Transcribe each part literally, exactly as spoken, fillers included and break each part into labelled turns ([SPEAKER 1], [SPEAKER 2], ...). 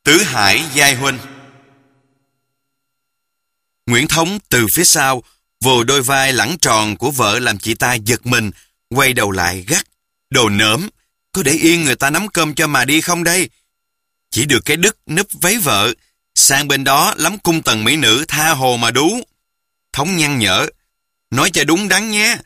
[SPEAKER 1] Tứ Hải giai huynh. Nguyễn Thống từ phía sau vồ đôi vai lẳng tròn của vợ làm chị ta giật mình, quay đầu lại gắt: Đồ nỡm, có để yên người ta nắm cơm cho mà đi không đây? Chỉ được cái đức núp váy vợ, sang bên đó lắm cung tần mỹ nữ tha hồ mà đú. Thống nhăn nhở: Nói cho đúng đắn nhé.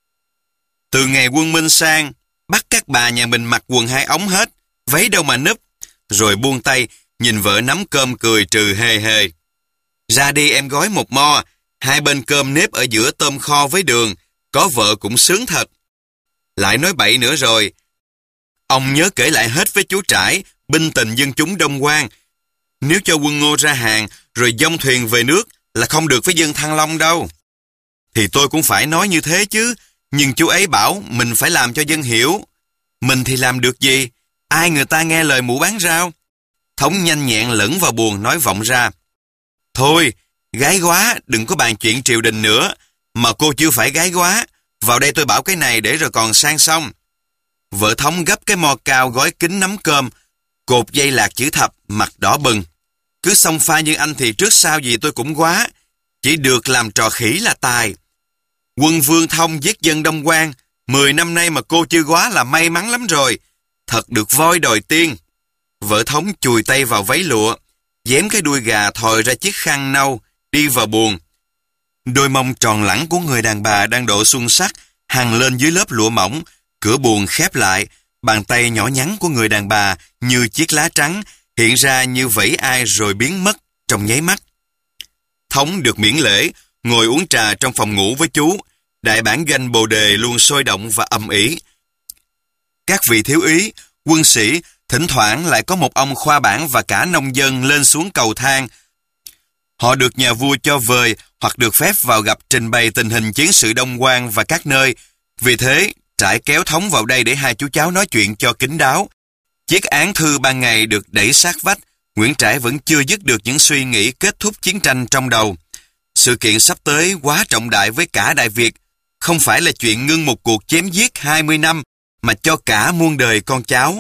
[SPEAKER 1] Từ ngày quân Minh sang, bắt các bà nhà mình mặc quần hai ống hết, váy đâu mà núp. Rồi buông tay, nhìn vợ nắm cơm cười trừ hề hề. Ra đi em gói một mo, hai bên cơm nếp ở giữa tôm kho với đường, có vợ cũng sướng thật. Lại nói bậy nữa rồi. Ông nhớ kể lại hết với chú Trải, binh tình dân chúng Đông Quan. Nếu cho quân Ngô ra hàng, rồi dông thuyền về nước, là không được với dân Thăng Long đâu. Thì tôi cũng phải nói như thế chứ, nhưng chú ấy bảo mình phải làm cho dân hiểu. Mình thì làm được gì? Ai người ta nghe lời mụ bán rau? Thống nhanh nhẹn lẫn vào buồng nói vọng ra: Thôi, gái quá, đừng có bàn chuyện triều đình nữa. Mà cô chưa phải gái quá, vào đây tôi bảo cái này để rồi còn sang xong. Vợ Thống gấp cái mo cao gói kín nắm cơm, cột dây lạc chữ thập, mặt đỏ bừng. Cứ xông pha như anh thì trước sau gì tôi cũng quá, chỉ được làm trò khỉ là tài. Quân Vương Thông giết dân Đông Quan, mười năm nay mà cô chưa quá là may mắn lắm rồi. Thật được voi đòi tiên. Vợ Thống chùi tay vào váy lụa, dém cái đuôi gà thòi ra chiếc khăn nâu, đi vào buồng. Đôi mông tròn lẳng của người đàn bà đang độ xuân sắc hằn lên dưới lớp lụa mỏng. Cửa buồng khép lại, bàn tay nhỏ nhắn của người đàn bà như chiếc lá trắng hiện ra như vẫy ai rồi biến mất trong nháy mắt. Thống được miễn lễ, ngồi uống trà trong phòng ngủ với chú. Đại bản doanh bồ đề luôn sôi động và ầm ĩ. Các vị thiếu úy, quân sĩ, thỉnh thoảng lại có một ông khoa bản và cả nông dân lên xuống cầu thang. Họ được nhà vua cho vời hoặc được phép vào gặp trình bày tình hình chiến sự Đông Quan và các nơi. Vì thế, Trải kéo Thống vào đây để hai chú cháu nói chuyện cho kín đáo. Chiếc án thư ban ngày được đẩy sát vách, Nguyễn Trãi vẫn chưa dứt được những suy nghĩ kết thúc chiến tranh trong đầu. Sự kiện sắp tới quá trọng đại với cả Đại Việt, không phải là chuyện ngưng một cuộc chém giết hai mươi năm, mà cho cả muôn đời con cháu.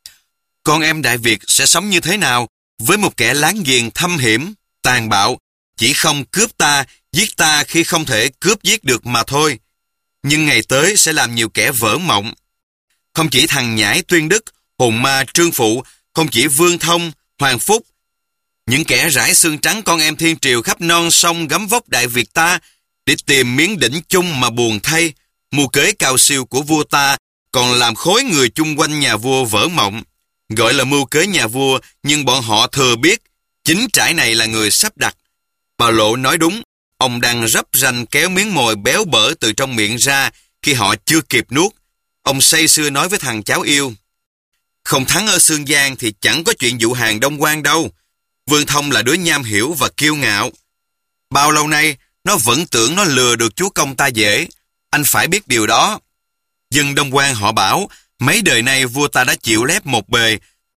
[SPEAKER 1] Con em Đại Việt sẽ sống như thế nào với một kẻ láng giềng thâm hiểm, tàn bạo, chỉ không cướp ta, giết ta khi không thể cướp giết được mà thôi. Nhưng ngày tới sẽ làm nhiều kẻ vỡ mộng. Không chỉ thằng nhãi Tuyên Đức, hồn ma Trương Phụ, không chỉ Vương Thông, Hoàng Phúc, những kẻ rải xương trắng con em thiên triều khắp non sông gấm vóc Đại Việt ta để tìm miếng đỉnh chung mà buồn thay. Mưu kế cao siêu của vua ta còn làm khối người chung quanh nhà vua vỡ mộng. Gọi là mưu kế nhà vua, nhưng bọn họ thừa biết chính Trãi này là người sắp đặt. Bà Lộ nói đúng, ông đang rấp ranh kéo miếng mồi béo bở từ trong miệng ra khi họ chưa kịp nuốt. Ông say sưa nói với thằng cháu yêu: Không thắng ở Sương Giang thì chẳng có chuyện dụ hàng Đông Quan đâu. Vương Thông là đứa nham hiểu và kiêu ngạo. Bao lâu nay, nó vẫn tưởng nó lừa được chúa công ta dễ. Anh phải biết điều đó. Dân Đông Quan họ bảo, mấy đời nay vua ta đã chịu lép một bề.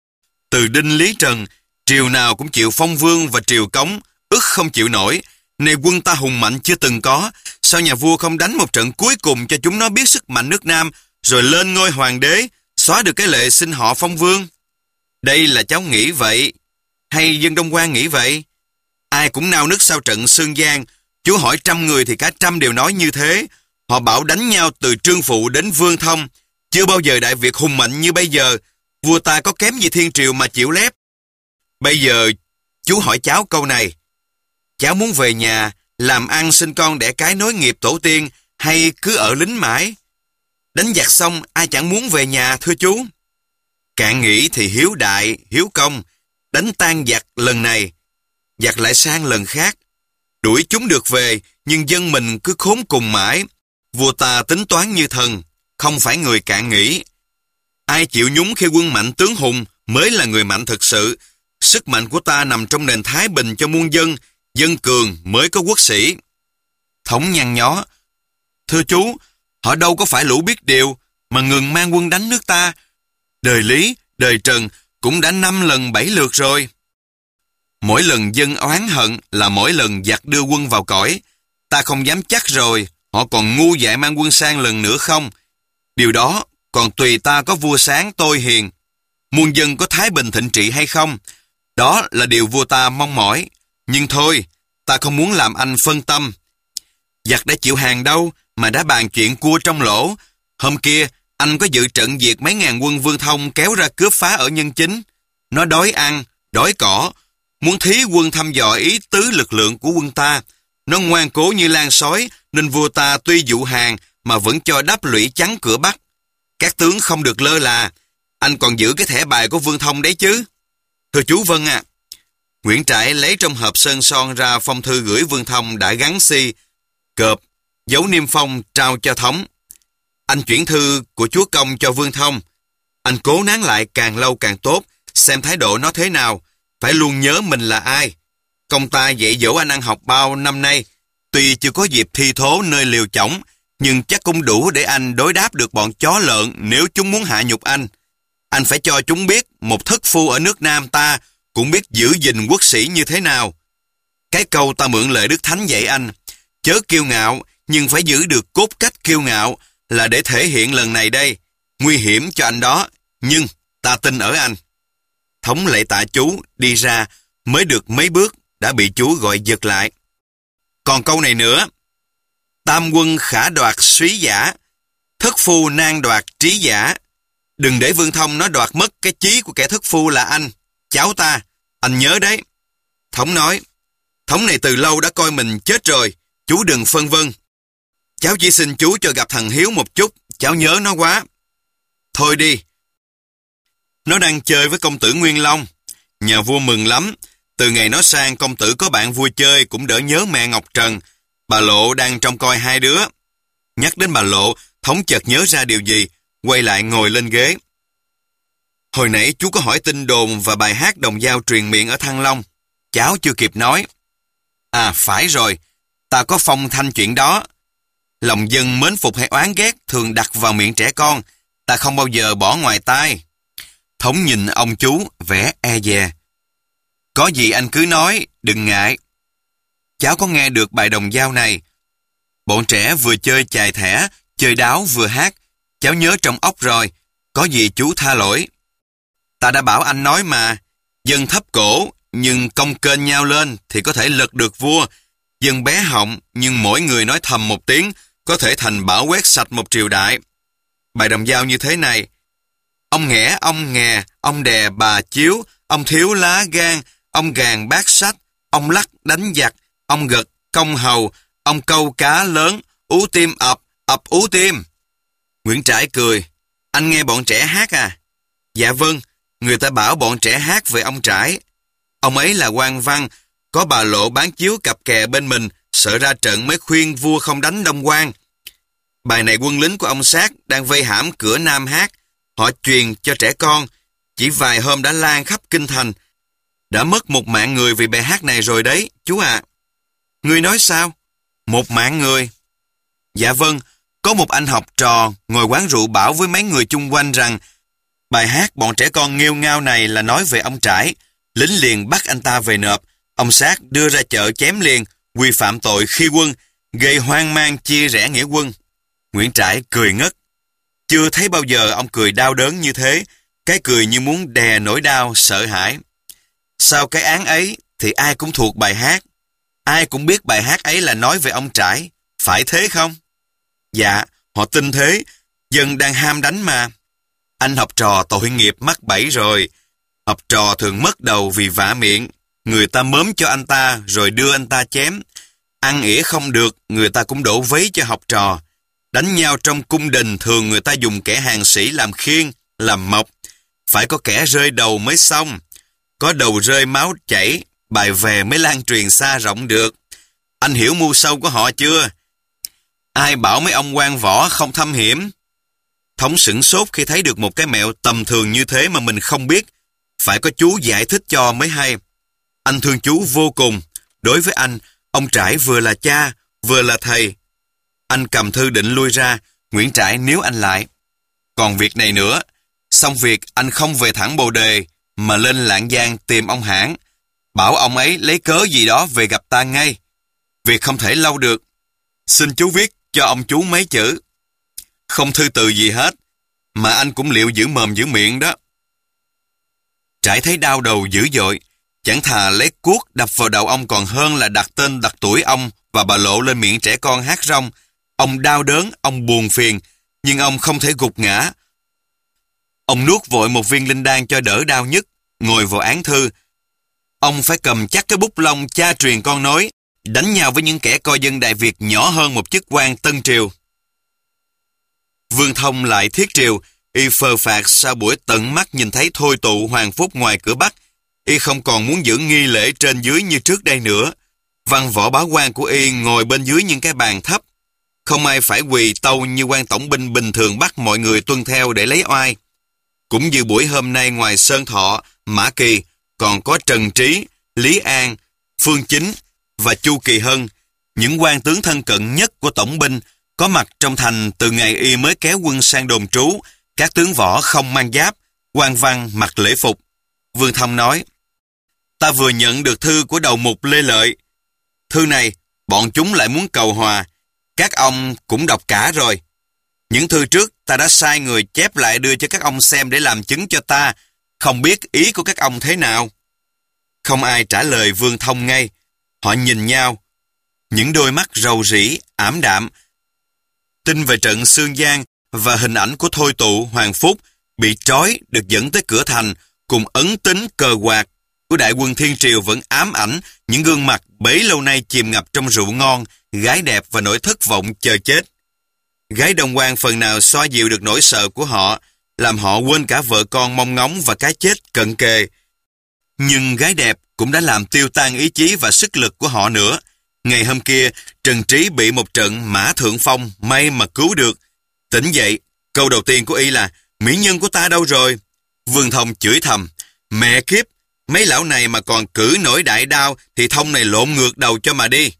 [SPEAKER 1] Từ Đinh Lý Trần, triều nào cũng chịu phong vương và triều cống, ức không chịu nổi. Nay quân ta hùng mạnh chưa từng có, sao nhà vua không đánh một trận cuối cùng cho chúng nó biết sức mạnh nước Nam, rồi lên ngôi hoàng đế, xóa được cái lệ xin họ phong vương? Đây là cháu nghĩ vậy, hay dân Đông Quan nghĩ vậy? Ai cũng nao nức sau trận Sương Giang. Chú hỏi trăm người thì cả trăm đều nói như thế. Họ bảo đánh nhau từ Trương Phụ đến Vương Thông. Chưa bao giờ Đại Việt hùng mạnh như bây giờ. Vua ta có kém gì thiên triều mà chịu lép. Bây giờ chú hỏi cháu câu này: cháu muốn về nhà làm ăn sinh con đẻ cái nối nghiệp tổ tiên, hay cứ ở lính mãi? Đánh giặc xong ai chẳng muốn về nhà thưa chú. Cạn nghĩ thì hiếu đại, hiếu công. Đánh tan giặc lần này, giặc lại sang lần khác. Đuổi chúng được về, nhưng dân mình cứ khốn cùng mãi. Vua ta tính toán như thần, không phải người cạn nghĩ. Ai chịu nhúng khi quân mạnh tướng hùng mới là người mạnh thực sự. Sức mạnh của ta nằm trong nền thái bình cho muôn dân. Dân cường mới có quốc sĩ. Thống nhăn nhó: Thưa chú, họ đâu có phải lũ biết điều mà ngừng mang quân đánh nước ta. Đời Lý, đời Trần cũng đã năm lần bảy lượt rồi. Mỗi lần dân oán hận là mỗi lần giặc đưa quân vào cõi. Ta không dám chắc rồi họ còn ngu dại mang quân sang lần nữa không. Điều đó còn tùy ta có vua sáng tôi hiền, muôn dân có thái bình thịnh trị hay không. Đó là điều vua ta mong mỏi. Nhưng thôi, ta không muốn làm anh phân tâm. Giặc đã chịu hàng đâu mà đã bàn chuyện cua trong lỗ. Hôm kia, anh có dự trận diệt mấy ngàn quân Vương Thông kéo ra cướp phá ở Nhân Chính. Nó đói ăn, đói cỏ, muốn thí quân thăm dò ý tứ lực lượng của quân ta. Nó ngoan cố như lan sói, nên vua ta tuy dụ hàng mà vẫn cho đắp lũy chắn cửa Bắc. Các tướng không được lơ là. Anh còn giữ cái thẻ bài của Vương Thông đấy chứ? Thưa chú vâng ạ. À. Nguyễn Trãi lấy trong hộp sơn son ra phong thư gửi Vương Thông đã gắn si, cợp, dấu niêm phong trao cho Thống. Anh chuyển thư của chúa công cho Vương Thông. Anh cố nán lại càng lâu càng tốt, xem thái độ nó thế nào, phải luôn nhớ mình là ai. Công ta dạy dỗ anh ăn học bao năm nay, tuy chưa có dịp thi thố nơi liều chõng, nhưng chắc cũng đủ để anh đối đáp được bọn chó lợn nếu chúng muốn hạ nhục anh. Anh phải cho chúng biết một thất phu ở nước Nam ta cũng biết giữ gìn quốc sĩ như thế nào. Cái câu ta mượn lời Đức Thánh dạy anh, chớ kiêu ngạo nhưng phải giữ được cốt cách kiêu ngạo, là để thể hiện lần này đây. Nguy hiểm cho anh đó, nhưng ta tin ở anh. Thống lạy tạ chú đi ra, mới được mấy bước đã bị chú gọi giật lại. Còn câu này nữa. Tam quân khả đoạt súy giả, thất phu nan đoạt trí giả. Đừng để Vương Thông nó đoạt mất cái chí của kẻ thất phu là anh, cháu ta. Anh nhớ đấy. Thống nói, Thống này từ lâu đã coi mình chết rồi, chú đừng phân vân. Cháu chỉ xin chú cho gặp thằng Hiếu một chút, cháu nhớ nó quá. Thôi đi. Nó đang chơi với công tử Nguyên Long. Nhà vua mừng lắm. Từ ngày nó sang, công tử có bạn vui chơi cũng đỡ nhớ mẹ Ngọc Trần. Bà Lộ đang trông coi hai đứa. Nhắc đến bà Lộ, Thống chợt nhớ ra điều gì, quay lại ngồi lên ghế. Hồi nãy chú có hỏi tin đồn và bài hát đồng dao truyền miệng ở Thăng Long. Cháu chưa kịp nói. À phải rồi, ta có phong thanh chuyện đó. Lòng dân mến phục hay oán ghét thường đặt vào miệng trẻ con, ta không bao giờ bỏ ngoài tai. Thống nhìn ông chú, vẻ e dè. Có gì anh cứ nói, đừng ngại. Cháu có nghe được bài đồng dao này. Bọn trẻ vừa chơi chài thẻ, chơi đáo vừa hát. Cháu nhớ trong óc rồi, có gì chú tha lỗi. Ta đã bảo anh nói mà, dân thấp cổ, nhưng cong kênh nhau lên thì có thể lật được vua. Dân bé họng, nhưng mỗi người nói thầm một tiếng, có thể thành bảo quét sạch một triều đại. Bài đồng dao như thế này. Ông nghẻ, ông nghè, ông đè bà chiếu, ông thiếu lá gan, ông gàn bát sách, ông lắc đánh giặc, ông gật công hầu, ông câu cá lớn, ú tim ập, ập ú tim. Nguyễn Trãi cười. Anh nghe bọn trẻ hát à? Dạ vâng, người ta bảo bọn trẻ hát về ông Trãi. Ông ấy là quan văn, có bà Lộ bán chiếu cặp kè bên mình, sợ ra trận mới khuyên vua không đánh Đông Quan. Bài này quân lính của ông Sát đang vây hãm cửa Nam hát. Họ truyền cho trẻ con, chỉ vài hôm đã lan khắp kinh thành. Đã mất một mạng người vì bài hát này rồi đấy, chú ạ. À. Ngươi nói sao? Một mạng người? Dạ vâng, có một anh học trò ngồi quán rượu bảo với mấy người chung quanh rằng bài hát bọn trẻ con nghêu ngao này là nói về ông Trãi. Lính liền bắt anh ta về nộp. Ông Sát đưa ra chợ chém liền, quy phạm tội khi quân, gây hoang mang chia rẽ nghĩa quân. Nguyễn Trãi cười ngất. Chưa thấy bao giờ ông cười đau đớn như thế, cái cười như muốn đè nỗi đau, sợ hãi. Sau cái án ấy thì ai cũng thuộc bài hát. Ai cũng biết bài hát ấy là nói về ông Trãi. Phải thế không? Dạ, họ tin thế. Dân đang ham đánh mà. Anh học trò tội nghiệp mắc bẫy rồi. Học trò thường mất đầu vì vạ miệng. Người ta mớm cho anh ta rồi đưa anh ta chém. Ăn ỉa không được, người ta cũng đổ vấy cho học trò. Đánh nhau trong cung đình thường người ta dùng kẻ hàng sĩ làm khiên, làm mộc. Phải có kẻ rơi đầu mới xong. Có đầu rơi máu chảy, bài về mới lan truyền xa rộng được. Anh hiểu mưu sâu của họ chưa? Ai bảo mấy ông quan võ không thâm hiểm? Thống sửng sốt khi thấy được một cái mẹo tầm thường như thế mà mình không biết. Phải có chú giải thích cho mới hay. Anh thương chú vô cùng. Đối với anh, ông Trãi vừa là cha, vừa là thầy. Anh cầm thư định lui ra, Nguyễn Trãi níu anh lại. Còn việc này nữa, xong việc anh không về thẳng Bồ Đề, mà lên Lạng Giang tìm ông Hãn. Bảo ông ấy lấy cớ gì đó về gặp ta ngay. Việc không thể lâu được. Xin chú viết cho ông chú mấy chữ. Không thư từ gì hết, mà anh cũng liệu giữ mồm giữ miệng đó. Trãi thấy đau đầu dữ dội, Chẳng thà lấy cuốc đập vào đầu ông còn hơn là đặt tên đặt tuổi ông và bà Lộ lên miệng trẻ con hát rong. Ông đau đớn, ông buồn phiền, nhưng ông không thể gục ngã. Ông nuốt vội một viên linh đan cho đỡ đau nhức, ngồi vào án thư. Ông phải cầm chắc cái bút lông cha truyền con nối, đánh nhau với những kẻ coi dân Đại Việt nhỏ hơn một chức quan Tân Triều. Vương Thông lại thiết triều, y phờ phạc sau buổi tận mắt nhìn thấy Thôi Tụ Hoàng Phúc ngoài cửa Bắc. Y không còn muốn giữ nghi lễ trên dưới như trước đây nữa. Văn võ bá quan của y ngồi bên dưới những cái bàn thấp. Không ai phải quỳ tâu như quan tổng binh bình thường bắt mọi người tuân theo để lấy oai. Cũng như buổi hôm nay ngoài Sơn Thọ, Mã Kỳ, còn có Trần Trí, Lý An, Phương Chính và Chu Kỳ Hân, những quan tướng thân cận nhất của tổng binh, có mặt trong thành từ ngày y mới kéo quân sang đồn trú. Các tướng võ không mang giáp, quan văn mặc lễ phục. Vương Thông nói, ta vừa nhận được thư của đầu mục Lê Lợi. Thư này, bọn chúng lại muốn cầu hòa. Các ông cũng đọc cả rồi. Những thư trước ta đã sai người chép lại đưa cho các ông xem để làm chứng cho ta. Không biết ý của các ông thế nào. Không ai trả lời Vương Thông ngay. Họ nhìn nhau. Những đôi mắt rầu rĩ, ảm đạm. Tin về trận Sương Giang và hình ảnh của Thôi Tụ Hoàng Phúc bị trói được dẫn tới cửa thành cùng ấn tính cờ quạt của đại quân Thiên Triều vẫn ám ảnh những gương mặt bấy lâu nay chìm ngập trong rượu ngon, gái đẹp và nỗi thất vọng chờ chết. Gái Đông Quan phần nào xoa dịu được nỗi sợ của họ, làm họ quên cả vợ con mong ngóng và cái chết cận kề. Nhưng gái đẹp cũng đã làm tiêu tan ý chí và sức lực của họ nữa. Ngày hôm kia, Trần Trí bị một trận Mã Thượng Phong may mà cứu được. Tỉnh dậy, câu đầu tiên của y là, mỹ nhân của ta đâu rồi? Vương Thông chửi thầm, mẹ kiếp, mấy lão này mà còn cử nổi đại đao thì Thông này lộn ngược đầu cho mà đi.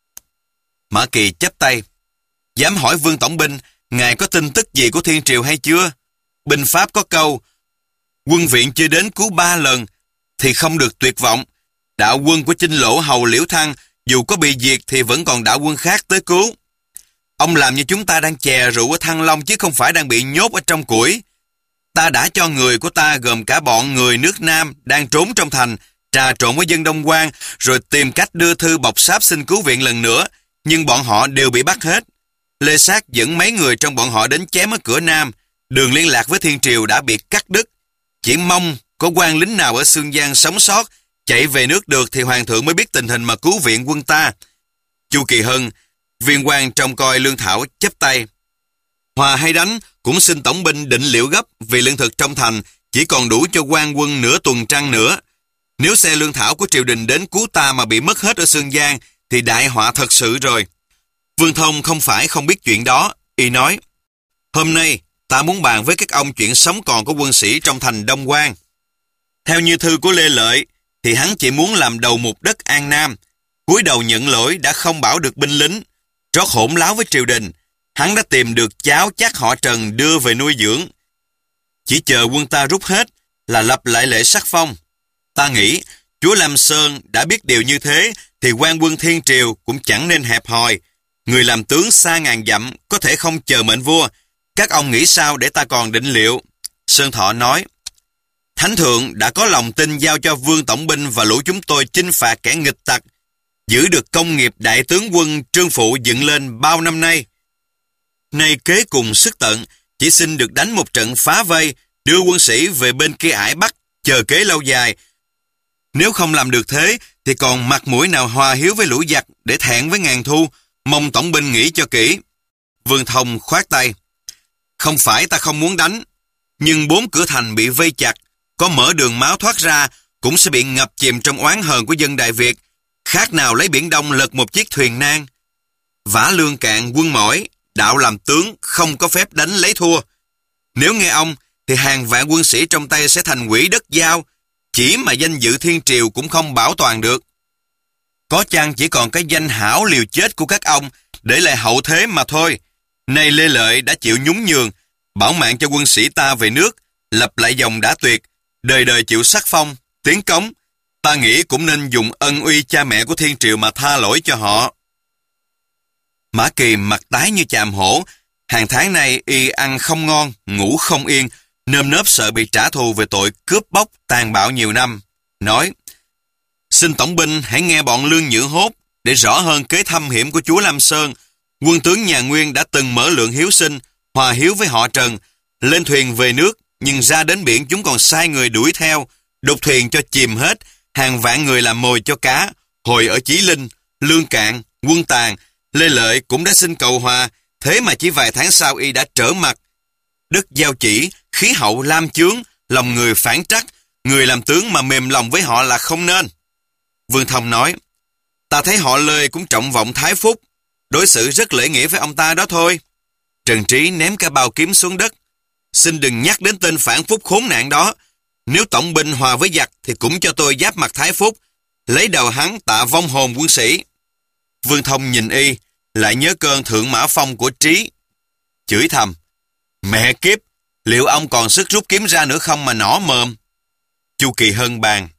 [SPEAKER 1] Mã Kỳ chắp tay, dám hỏi Vương Tổng binh, ngài có tin tức gì của Thiên Triều hay chưa? Binh pháp có câu, quân viện chưa đến cứu ba lần thì không được tuyệt vọng. Đạo quân của Chinh Lỗ hầu Liễu Thăng dù có bị diệt thì vẫn còn đạo quân khác tới cứu. Ông làm như chúng ta đang chè rượu ở Thăng Long chứ không phải đang bị nhốt ở trong củi. Ta đã cho người của ta gồm cả bọn người nước Nam đang trốn trong thành, trà trộn với dân Đông Quan, rồi tìm cách đưa thư bọc sáp xin cứu viện lần nữa, nhưng bọn họ đều bị bắt hết. Lê Sát dẫn mấy người trong bọn họ đến chém ở cửa Nam, đường liên lạc với Thiên Triều đã bị cắt đứt. Chỉ mong có quan lính nào ở Sương Giang sống sót, chạy về nước được thì hoàng thượng mới biết tình hình mà cứu viện quân ta. Chu Kỳ Hân, viên quan trông coi lương thảo, chắp tay. Hòa hay đánh cũng xin tổng binh định liệu gấp, vì lương thực trong thành chỉ còn đủ cho quan quân nửa tuần trăng nữa. Nếu xe lương thảo của triều đình đến cứu ta mà bị mất hết ở Sương Giang thì đại họa thật sự rồi. Vương Thông không phải không biết chuyện đó, y nói, hôm nay ta muốn bàn với các ông chuyện sống còn của quân sĩ trong thành Đông Quan. Theo như thư của Lê Lợi thì hắn chỉ muốn làm đầu mục đất An Nam, cúi đầu nhận lỗi đã không bảo được binh lính, trót hỗn láo với triều đình. Hắn đã tìm được cháu chắc họ Trần đưa về nuôi dưỡng. Chỉ chờ quân ta rút hết là lập lại lễ sắc phong. Ta nghĩ chúa Lam Sơn đã biết điều như thế thì quan quân Thiên Triều cũng chẳng nên hẹp hòi. Người làm tướng xa ngàn dặm có thể không chờ mệnh vua. Các ông nghĩ sao để ta còn định liệu? Sơn Thọ nói, Thánh Thượng đã có lòng tin giao cho Vương Tổng binh và lũ chúng tôi chinh phạt kẻ nghịch tặc, giữ được công nghiệp đại tướng quân Trương Phụ dựng lên bao năm nay. Nay kế cùng sức tận, chỉ xin được đánh một trận phá vây, đưa quân sĩ về bên kia ải Bắc, chờ kế lâu dài. Nếu không làm được thế, thì còn mặt mũi nào hòa hiếu với lũ giặc để thẹn với ngàn thu, mong tổng binh nghĩ cho kỹ. Vương Thông khoát tay, không phải ta không muốn đánh, nhưng bốn cửa thành bị vây chặt, có mở đường máu thoát ra, cũng sẽ bị ngập chìm trong oán hờn của dân Đại Việt, khác nào lấy biển Đông lật một chiếc thuyền nan. Vả lương cạn quân mỏi, đạo làm tướng không có phép đánh lấy thua. Nếu nghe ông, thì hàng vạn quân sĩ trong tay sẽ thành quỷ đất giao, chỉ mà danh dự Thiên Triều cũng không bảo toàn được. Có chăng chỉ còn cái danh hảo liều chết của các ông để lại hậu thế mà thôi. Nay Lê Lợi đã chịu nhún nhường, bảo mạng cho quân sĩ ta về nước, lập lại dòng đã tuyệt, đời đời chịu sắc phong, tiến cống. Ta nghĩ cũng nên dùng ân uy cha mẹ của Thiên Triều mà tha lỗi cho họ. Mã Kỳ mặt tái như chàm hổ. Hàng tháng nay y ăn không ngon, ngủ không yên, nơm nớp sợ bị trả thù về tội cướp bóc tàn bạo nhiều năm. Nói, Xin tổng binh hãy nghe bọn Lương Nhữ hốt để rõ hơn kế thâm hiểm của chúa Lam Sơn. Quân tướng nhà Nguyên đã từng mở lượng hiếu sinh, hòa hiếu với họ Trần, lên thuyền về nước, nhưng ra đến biển chúng còn sai người đuổi theo, đục thuyền cho chìm hết, hàng vạn người làm mồi cho cá. Hồi ở Chí Linh, Lương Cạn, Quân Tàn, Lê Lợi cũng đã xin cầu hòa, thế mà chỉ vài tháng sau y đã trở mặt. Đất giao chỉ, khí hậu lam chướng, lòng người phản trắc, người làm tướng mà mềm lòng với họ là không nên. Vương Thông nói, ta thấy họ Lê cũng trọng vọng Thái Phúc, đối xử rất lễ nghĩa với ông ta đó thôi. Trần Trí ném cả bao kiếm xuống đất. Xin đừng nhắc đến tên phản Phúc khốn nạn đó. Nếu tổng binh hòa với giặc thì cũng cho tôi giáp mặt Thái Phúc, lấy đầu hắn tạ vong hồn quân sĩ. Vương Thông nhìn y, lại nhớ cơn thượng mã phong của Trí, chửi thầm, mẹ kiếp, liệu ông còn sức rút kiếm ra nữa không mà nỏ mồm. Chu Kỳ Hân bàn,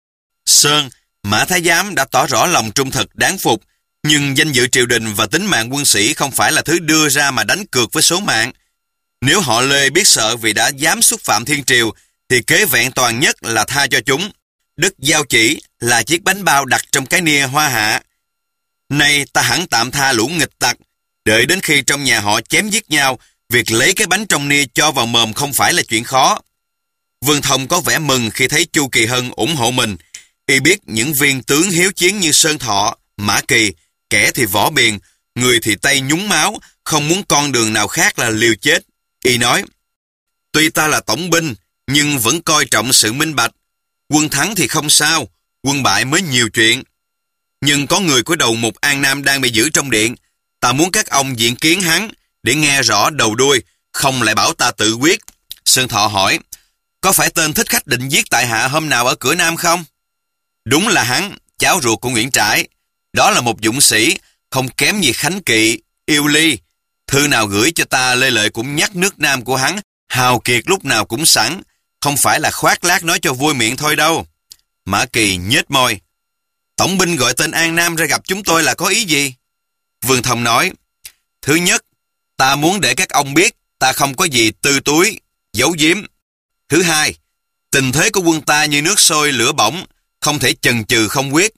[SPEAKER 1] Sơn, Mã Thái Giám đã tỏ rõ lòng trung thực đáng phục, nhưng danh dự triều đình và tính mạng quân sĩ không phải là thứ đưa ra mà đánh cược với số mạng. Nếu họ Lê biết sợ vì đã dám xúc phạm thiên triều, thì kế vẹn toàn nhất là tha cho chúng. Đức giao chỉ là chiếc bánh bao đặt trong cái nia hoa hạ. Nay ta hẳn tạm tha lũ nghịch tặc, đợi đến khi trong nhà họ chém giết nhau, việc lấy cái bánh trong nia cho vào mồm không phải là chuyện khó. Vương Thông có vẻ mừng khi thấy Chu Kỳ Hân ủng hộ mình. Y biết những viên tướng hiếu chiến như Sơn Thọ, Mã Kỳ, kẻ thì võ biền, người thì tay nhúng máu, không muốn con đường nào khác là liều chết. Y nói, tuy ta là tổng binh, nhưng vẫn coi trọng sự minh bạch. Quân thắng thì không sao, quân bại mới nhiều chuyện. Nhưng có người của đầu mục An Nam đang bị giữ trong điện. Ta muốn các ông diện kiến hắn, để nghe rõ đầu đuôi, không lại bảo ta tự quyết. Sơn Thọ hỏi, có phải tên thích khách định giết tại hạ hôm nào ở cửa Nam không? Đúng là hắn, cháu ruột của Nguyễn Trãi. Đó là một dũng sĩ, không kém gì Khánh Kỵ, Yêu Ly. Thư nào gửi cho ta, Lê Lợi cũng nhắc nước Nam của hắn, hào kiệt lúc nào cũng sẵn, không phải là khoác lác nói cho vui miệng thôi đâu. Mã Kỳ nhếch môi, tổng binh gọi tên An Nam ra gặp chúng tôi là có ý gì? Vương Thông nói, thứ nhất, ta muốn để các ông biết ta không có gì tư túi, giấu giếm. Thứ hai, tình thế của quân ta như nước sôi lửa bỏng, không thể chần chừ không quyết.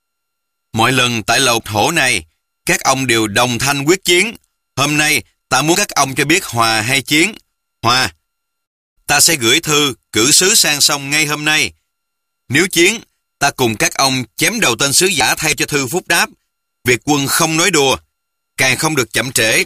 [SPEAKER 1] Mọi lần tại lầu thổ này, các ông đều đồng thanh quyết chiến. Hôm nay, ta muốn các ông cho biết hòa hay chiến. Hòa, ta sẽ gửi thư cử sứ sang sông ngay hôm nay. Nếu chiến, ta cùng các ông chém đầu tên sứ giả thay cho thư phúc đáp. Việc quân không nói đùa, càng không được chậm trễ.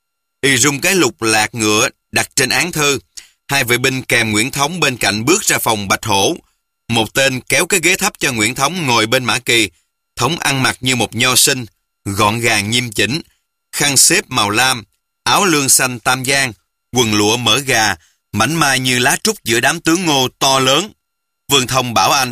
[SPEAKER 1] Y rung cái lục lạc ngựa đặt trên án thư. Hai vệ binh kèm Nguyễn Thống bên cạnh bước ra phòng Bạch Hổ. Một tên kéo cái ghế thấp cho Nguyễn Thống ngồi bên Mã Kỳ. Thống ăn mặc như một nho sinh, gọn gàng nghiêm chỉnh, khăn xếp màu lam, áo lương xanh tam giang, quần lụa mỡ gà, mảnh mai như lá trúc giữa đám tướng Ngô to lớn. Vương Thông bảo anh,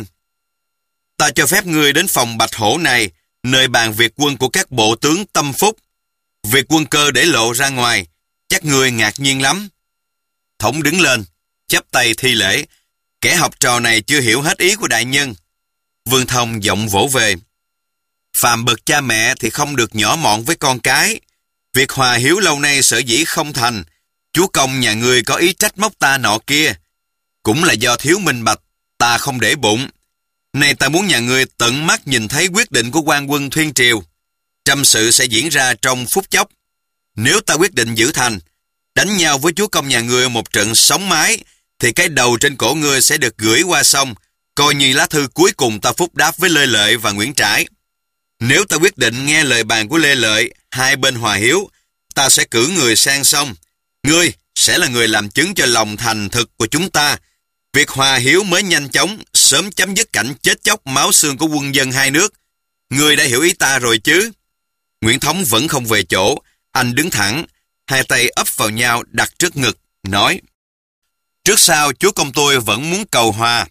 [SPEAKER 1] ta cho phép ngươi đến phòng Bạch Hổ này, nơi bàn việc quân của các bộ tướng tâm phúc. Việc quân cơ để lộ ra ngoài, chắc ngươi ngạc nhiên lắm. Thống đứng lên, chắp tay thi lễ. Kẻ học trò này chưa hiểu hết ý của đại nhân. Vương Thông giọng vỗ về, phàm bậc cha mẹ thì không được nhỏ mọn với con cái. Việc hòa hiếu lâu nay sở dĩ không thành, chúa công nhà ngươi có ý trách móc ta nọ kia. Cũng là do thiếu minh bạch, ta không để bụng. Nay ta muốn nhà ngươi tận mắt nhìn thấy quyết định của quan quân Thuyên Triều. Trăm sự sẽ diễn ra trong phút chốc. Nếu ta quyết định giữ thành, đánh nhau với chúa công nhà ngươi một trận sóng mái, thì cái đầu trên cổ ngươi sẽ được gửi qua sông, coi như lá thư cuối cùng ta phúc đáp với Lê Lợi và Nguyễn Trãi. Nếu ta quyết định nghe lời bàn của Lê Lợi, hai bên hòa hiếu, ta sẽ cử người sang sông. Ngươi sẽ là người làm chứng cho lòng thành thực của chúng ta. Việc hòa hiếu mới nhanh chóng, sớm chấm dứt cảnh chết chóc máu xương của quân dân hai nước. Ngươi đã hiểu ý ta rồi chứ? Nguyễn Thống vẫn không về chỗ, anh đứng thẳng, hai tay ấp vào nhau đặt trước ngực, nói, trước sau chúa công tôi vẫn muốn cầu hòa.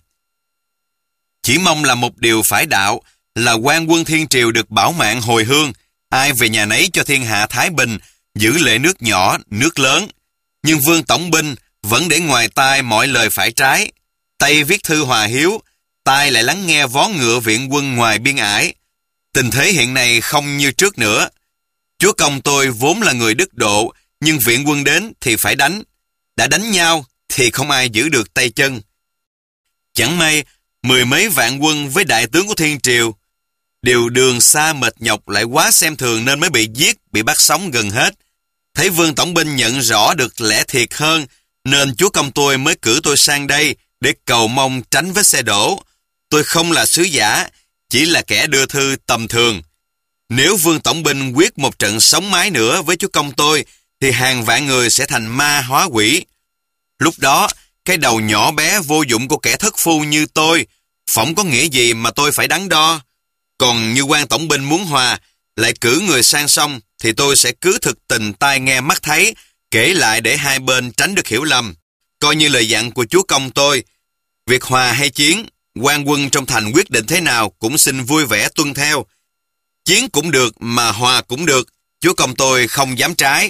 [SPEAKER 1] Chỉ mong là một điều phải đạo, là quan quân thiên triều được bảo mạng hồi hương, ai về nhà nấy cho thiên hạ thái bình, giữ lệ nước nhỏ, nước lớn. Nhưng Vương Tổng binh vẫn để ngoài tai mọi lời phải trái. Tay viết thư hòa hiếu, tai lại lắng nghe vó ngựa viện quân ngoài biên ải. Tình thế hiện nay không như trước nữa. Chúa công tôi vốn là người đức độ, nhưng viện quân đến thì phải đánh. Đã đánh nhau thì không ai giữ được tay chân. Chẳng may, Mười mấy vạn quân với đại tướng của Thiên Triều. Điều đường xa mệt nhọc lại quá xem thường nên mới bị giết, bị bắt sống gần hết. Thấy Vương Tổng binh nhận rõ được lẽ thiệt hơn, nên chúa công tôi mới cử tôi sang đây để cầu mong tránh vết xe đổ. Tôi không là sứ giả, chỉ là kẻ đưa thư tầm thường. Nếu Vương Tổng binh quyết một trận sống mái nữa với chúa công tôi, thì hàng vạn người sẽ thành ma hóa quỷ. Lúc đó, cái đầu nhỏ bé vô dụng của kẻ thất phu như tôi, phỏng có nghĩa gì mà tôi phải đắn đo. Còn như quan tổng binh muốn hòa, lại cử người sang sông, thì tôi sẽ cứ thực tình tai nghe mắt thấy, kể lại để hai bên tránh được hiểu lầm. Coi như lời dặn của chúa công tôi, việc hòa hay chiến, quan quân trong thành quyết định thế nào cũng xin vui vẻ tuân theo. Chiến cũng được mà hòa cũng được, chúa công tôi không dám trái.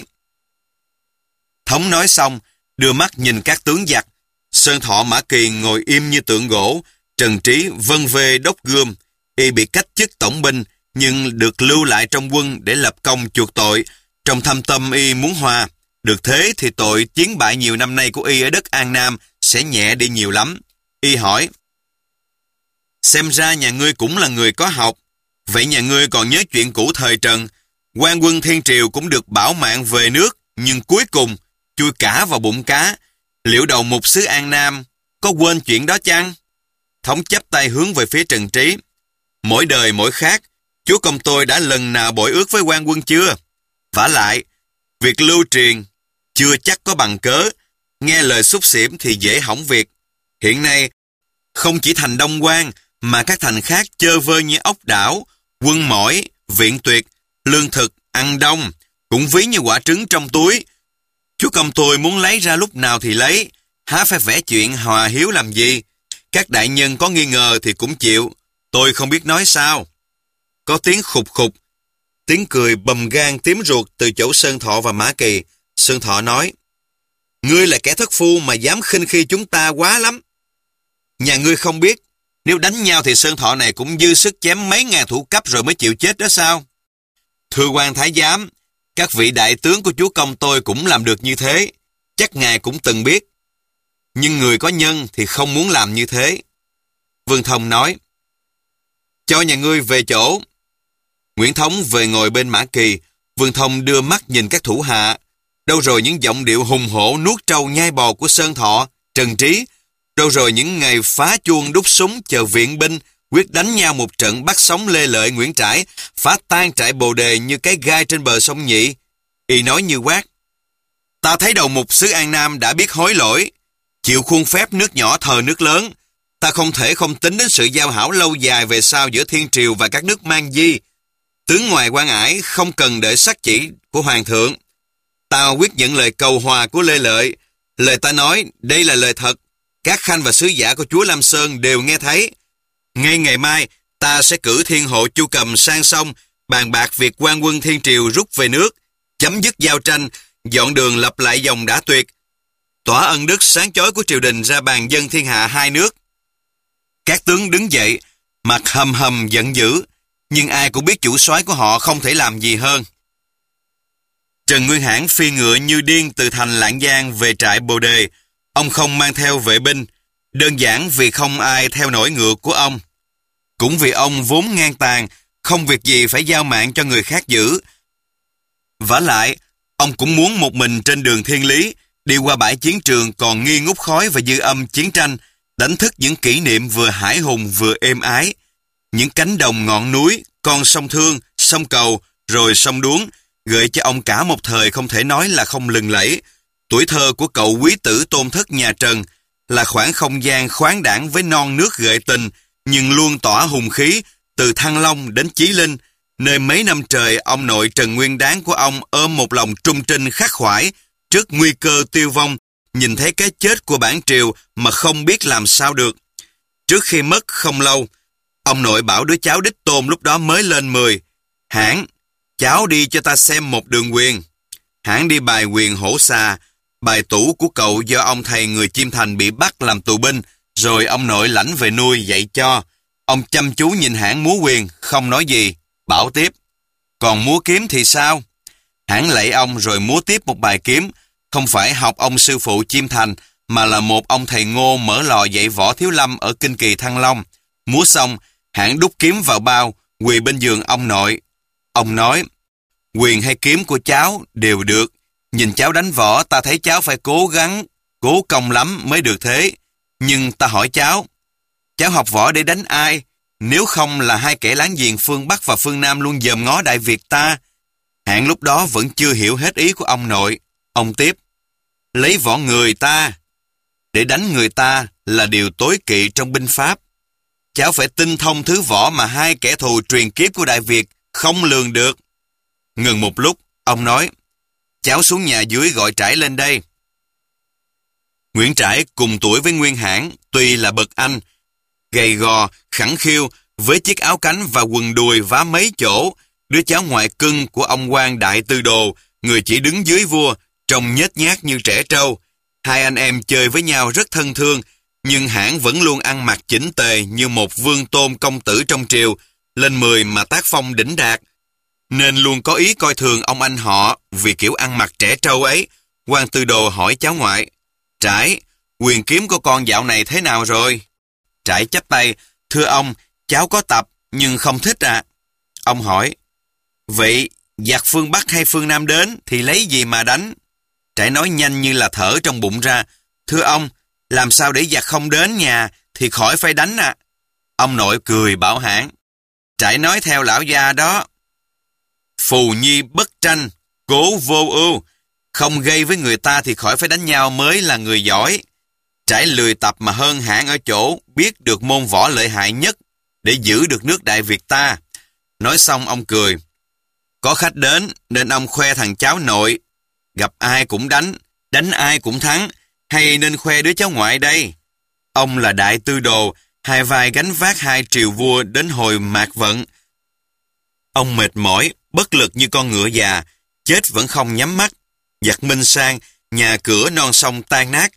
[SPEAKER 1] Thống nói xong, đưa mắt nhìn các tướng giặc. Sơn Thọ Mã Kỳ ngồi im như tượng gỗ, Trần Trí vân vê đốc gươm. Y bị cách chức tổng binh, nhưng được lưu lại trong quân để lập công chuộc tội. Trong thâm tâm y muốn hòa. Được thế thì tội chiến bại nhiều năm nay của y ở đất An Nam sẽ nhẹ đi nhiều lắm. Y hỏi: xem ra nhà ngươi cũng là người có học. Vậy nhà ngươi còn nhớ chuyện cũ thời Trần? Quan quân Thiên Triều cũng được bảo mạng về nước, nhưng cuối cùng chui cả vào bụng cá. Liệu đầu mục xứ An Nam có quên chuyện đó chăng? Thống chắp tay hướng về phía Trần Trí. Mỗi đời mỗi khác, chúa công tôi đã lần nào bội ước với quan quân chưa? Vả lại, việc lưu truyền chưa chắc có bằng cớ, nghe lời xúc xỉm thì dễ hỏng việc. Hiện nay, không chỉ thành Đông Quan, mà các thành khác chơ vơ như ốc đảo, quân mỏi, viện tuyệt, lương thực, ăn đông, cũng ví như quả trứng trong túi. Chúa công tôi muốn lấy ra lúc nào thì lấy, há phải vẽ chuyện hòa hiếu làm gì? Các đại nhân có nghi ngờ thì cũng chịu, tôi không biết nói sao. Có tiếng khục khục, tiếng cười bầm gan tím ruột từ chỗ Sơn Thọ và Mã Kỳ. Sơn Thọ nói: ngươi là kẻ thất phu mà dám khinh khi chúng ta quá lắm. Nhà ngươi không biết, nếu đánh nhau thì Sơn Thọ này cũng dư sức chém mấy ngàn thủ cấp rồi mới chịu chết đó sao? Thưa quan thái giám, các vị đại tướng của chúa công tôi cũng làm được như thế, chắc ngài cũng từng biết. Nhưng người có nhân thì không muốn làm như thế. Vương Thông nói: cho nhà ngươi về chỗ. Nguyễn Thống về ngồi bên Mã Kỳ. Vương Thông đưa mắt nhìn các thủ hạ. Đâu rồi những giọng điệu hùng hổ nuốt trâu nhai bò của Sơn Thọ, Trần Trí? Đâu rồi những ngày phá chuông đúc súng chờ viện binh, quyết đánh nhau một trận bắt sống Lê Lợi, Nguyễn Trãi, phá tan trại Bồ Đề như cái gai trên bờ sông Nhị? Y nói như quát: ta thấy đầu mục xứ An Nam đã biết hối lỗi, chịu khuôn phép nước nhỏ thờ nước lớn. Ta không thể không tính đến sự giao hảo lâu dài về sau giữa Thiên Triều và các nước Mang Di. Tướng ngoài quan ải không cần đợi sắc chỉ của Hoàng thượng. Ta quyết nhận lời cầu hòa của Lê Lợi. Lời ta nói đây là lời thật, các khanh và sứ giả của chúa Lam Sơn đều nghe thấy. Ngay ngày mai, ta sẽ cử thiên hộ Chu Cầm sang sông, bàn bạc việc quan quân Thiên Triều rút về nước, chấm dứt giao tranh, dọn đường lập lại dòng đã tuyệt, tỏa ân đức sáng chói của triều đình ra bàn dân thiên hạ hai nước. Các tướng đứng dậy, mặt hầm hầm giận dữ, nhưng ai cũng biết chủ soái của họ không thể làm gì hơn. Trần Nguyên Hãn phi ngựa như điên từ thành Lạng Giang về trại Bồ Đề. Ông không mang theo vệ binh, đơn giản vì không ai theo nổi ngựa của ông. Cũng vì ông vốn ngang tàn, không việc gì phải giao mạng cho người khác giữ. Vả lại, ông cũng muốn một mình trên đường thiên lý, đi qua bãi chiến trường còn nghi ngút khói và dư âm chiến tranh, đánh thức những kỷ niệm vừa hải hùng vừa êm ái. Những cánh đồng ngọn núi, con sông Thương, sông Cầu, rồi sông Đuống, gợi cho ông cả một thời không thể nói là không lừng lẫy. Tuổi thơ của cậu quý tử tôn thất nhà Trần là khoảng không gian khoáng đãng với non nước gợi tình, nhưng luôn tỏa hùng khí từ Thăng Long đến Chí Linh, nơi mấy năm trời ông nội Trần Nguyên Đán của ông ôm một lòng trung trinh khắc khoải trước nguy cơ tiêu vong, nhìn thấy cái chết của bản triều mà không biết làm sao được. Trước khi mất không lâu, ông nội bảo đứa cháu đích tôn lúc đó mới lên mười: Hãn, cháu đi cho ta xem một đường quyền. Hãn đi bài quyền hổ xà, bài tủ của cậu do ông thầy người Chiêm Thành bị bắt làm tù binh, rồi ông nội lãnh về nuôi dạy cho. Ông chăm chú nhìn Hãn múa quyền, không nói gì, bảo tiếp: còn múa kiếm thì sao? Hãn lạy ông rồi múa tiếp một bài kiếm, không phải học ông sư phụ Chiêm Thành, mà là một ông thầy Ngô mở lò dạy võ Thiếu Lâm ở Kinh Kỳ Thăng Long. Múa xong, hãng đút kiếm vào bao, quỳ bên giường ông nội. Ông nói, quyền hay kiếm của cháu đều được. Nhìn cháu đánh võ, ta thấy cháu phải cố gắng, cố công lắm mới được thế. Nhưng ta hỏi cháu, cháu học võ để đánh ai? Nếu không là hai kẻ láng giềng phương Bắc và phương Nam luôn dòm ngó Đại Việt ta. Hạng lúc đó vẫn chưa hiểu hết ý của ông nội. Ông tiếp, lấy võ người ta để đánh người ta là điều tối kỵ trong binh pháp. Cháu phải tinh thông thứ võ mà hai kẻ thù truyền kiếp của Đại Việt không lường được. Ngừng một lúc, ông nói, cháu xuống nhà dưới gọi Trải lên đây. Nguyễn Trãi cùng tuổi với Nguyên Hãn, tuy là bậc anh, gầy gò, khẳng khiu, với chiếc áo cánh và quần đùi vá mấy chỗ, đứa cháu ngoại cưng của ông quan đại tư đồ, người chỉ đứng dưới vua, trông nhếch nhác như trẻ trâu. Hai anh em chơi với nhau rất thân thương, nhưng Hãn vẫn luôn ăn mặc chỉnh tề như một vương tôn công tử trong triều, lên mười mà tác phong đỉnh đạt. Nên luôn có ý coi thường ông anh họ vì kiểu ăn mặc trẻ trâu ấy. Quan tư đồ hỏi cháu ngoại, Trãi, quyền kiếm của con dạo này thế nào rồi? Trãi chắp tay, thưa ông, cháu có tập nhưng không thích à. Ông hỏi, vậy giặc phương Bắc hay phương Nam đến thì lấy gì mà đánh? Trãi nói nhanh như là thở trong bụng ra, thưa ông, làm sao để giặc không đến nhà thì khỏi phải đánh à. Ông nội cười bảo Hãn, Trãi nói theo lão gia đó, phù nhi bất tranh, cố vô ưu, không gây với người ta thì khỏi phải đánh nhau mới là người giỏi. Trãi lười tập mà hơn Hãn ở chỗ biết được môn võ lợi hại nhất để giữ được nước Đại Việt ta. Nói xong ông cười, có khách đến nên ông khoe thằng cháu nội, gặp ai cũng đánh, đánh ai cũng thắng, hay nên khoe đứa cháu ngoại đây. Ông là đại tư đồ, hai vai gánh vác hai triều vua đến hồi mạt vận. Ông mệt mỏi, bất lực như con ngựa già, chết vẫn không nhắm mắt. Giặc Minh sang, nhà cửa non sông tan nát.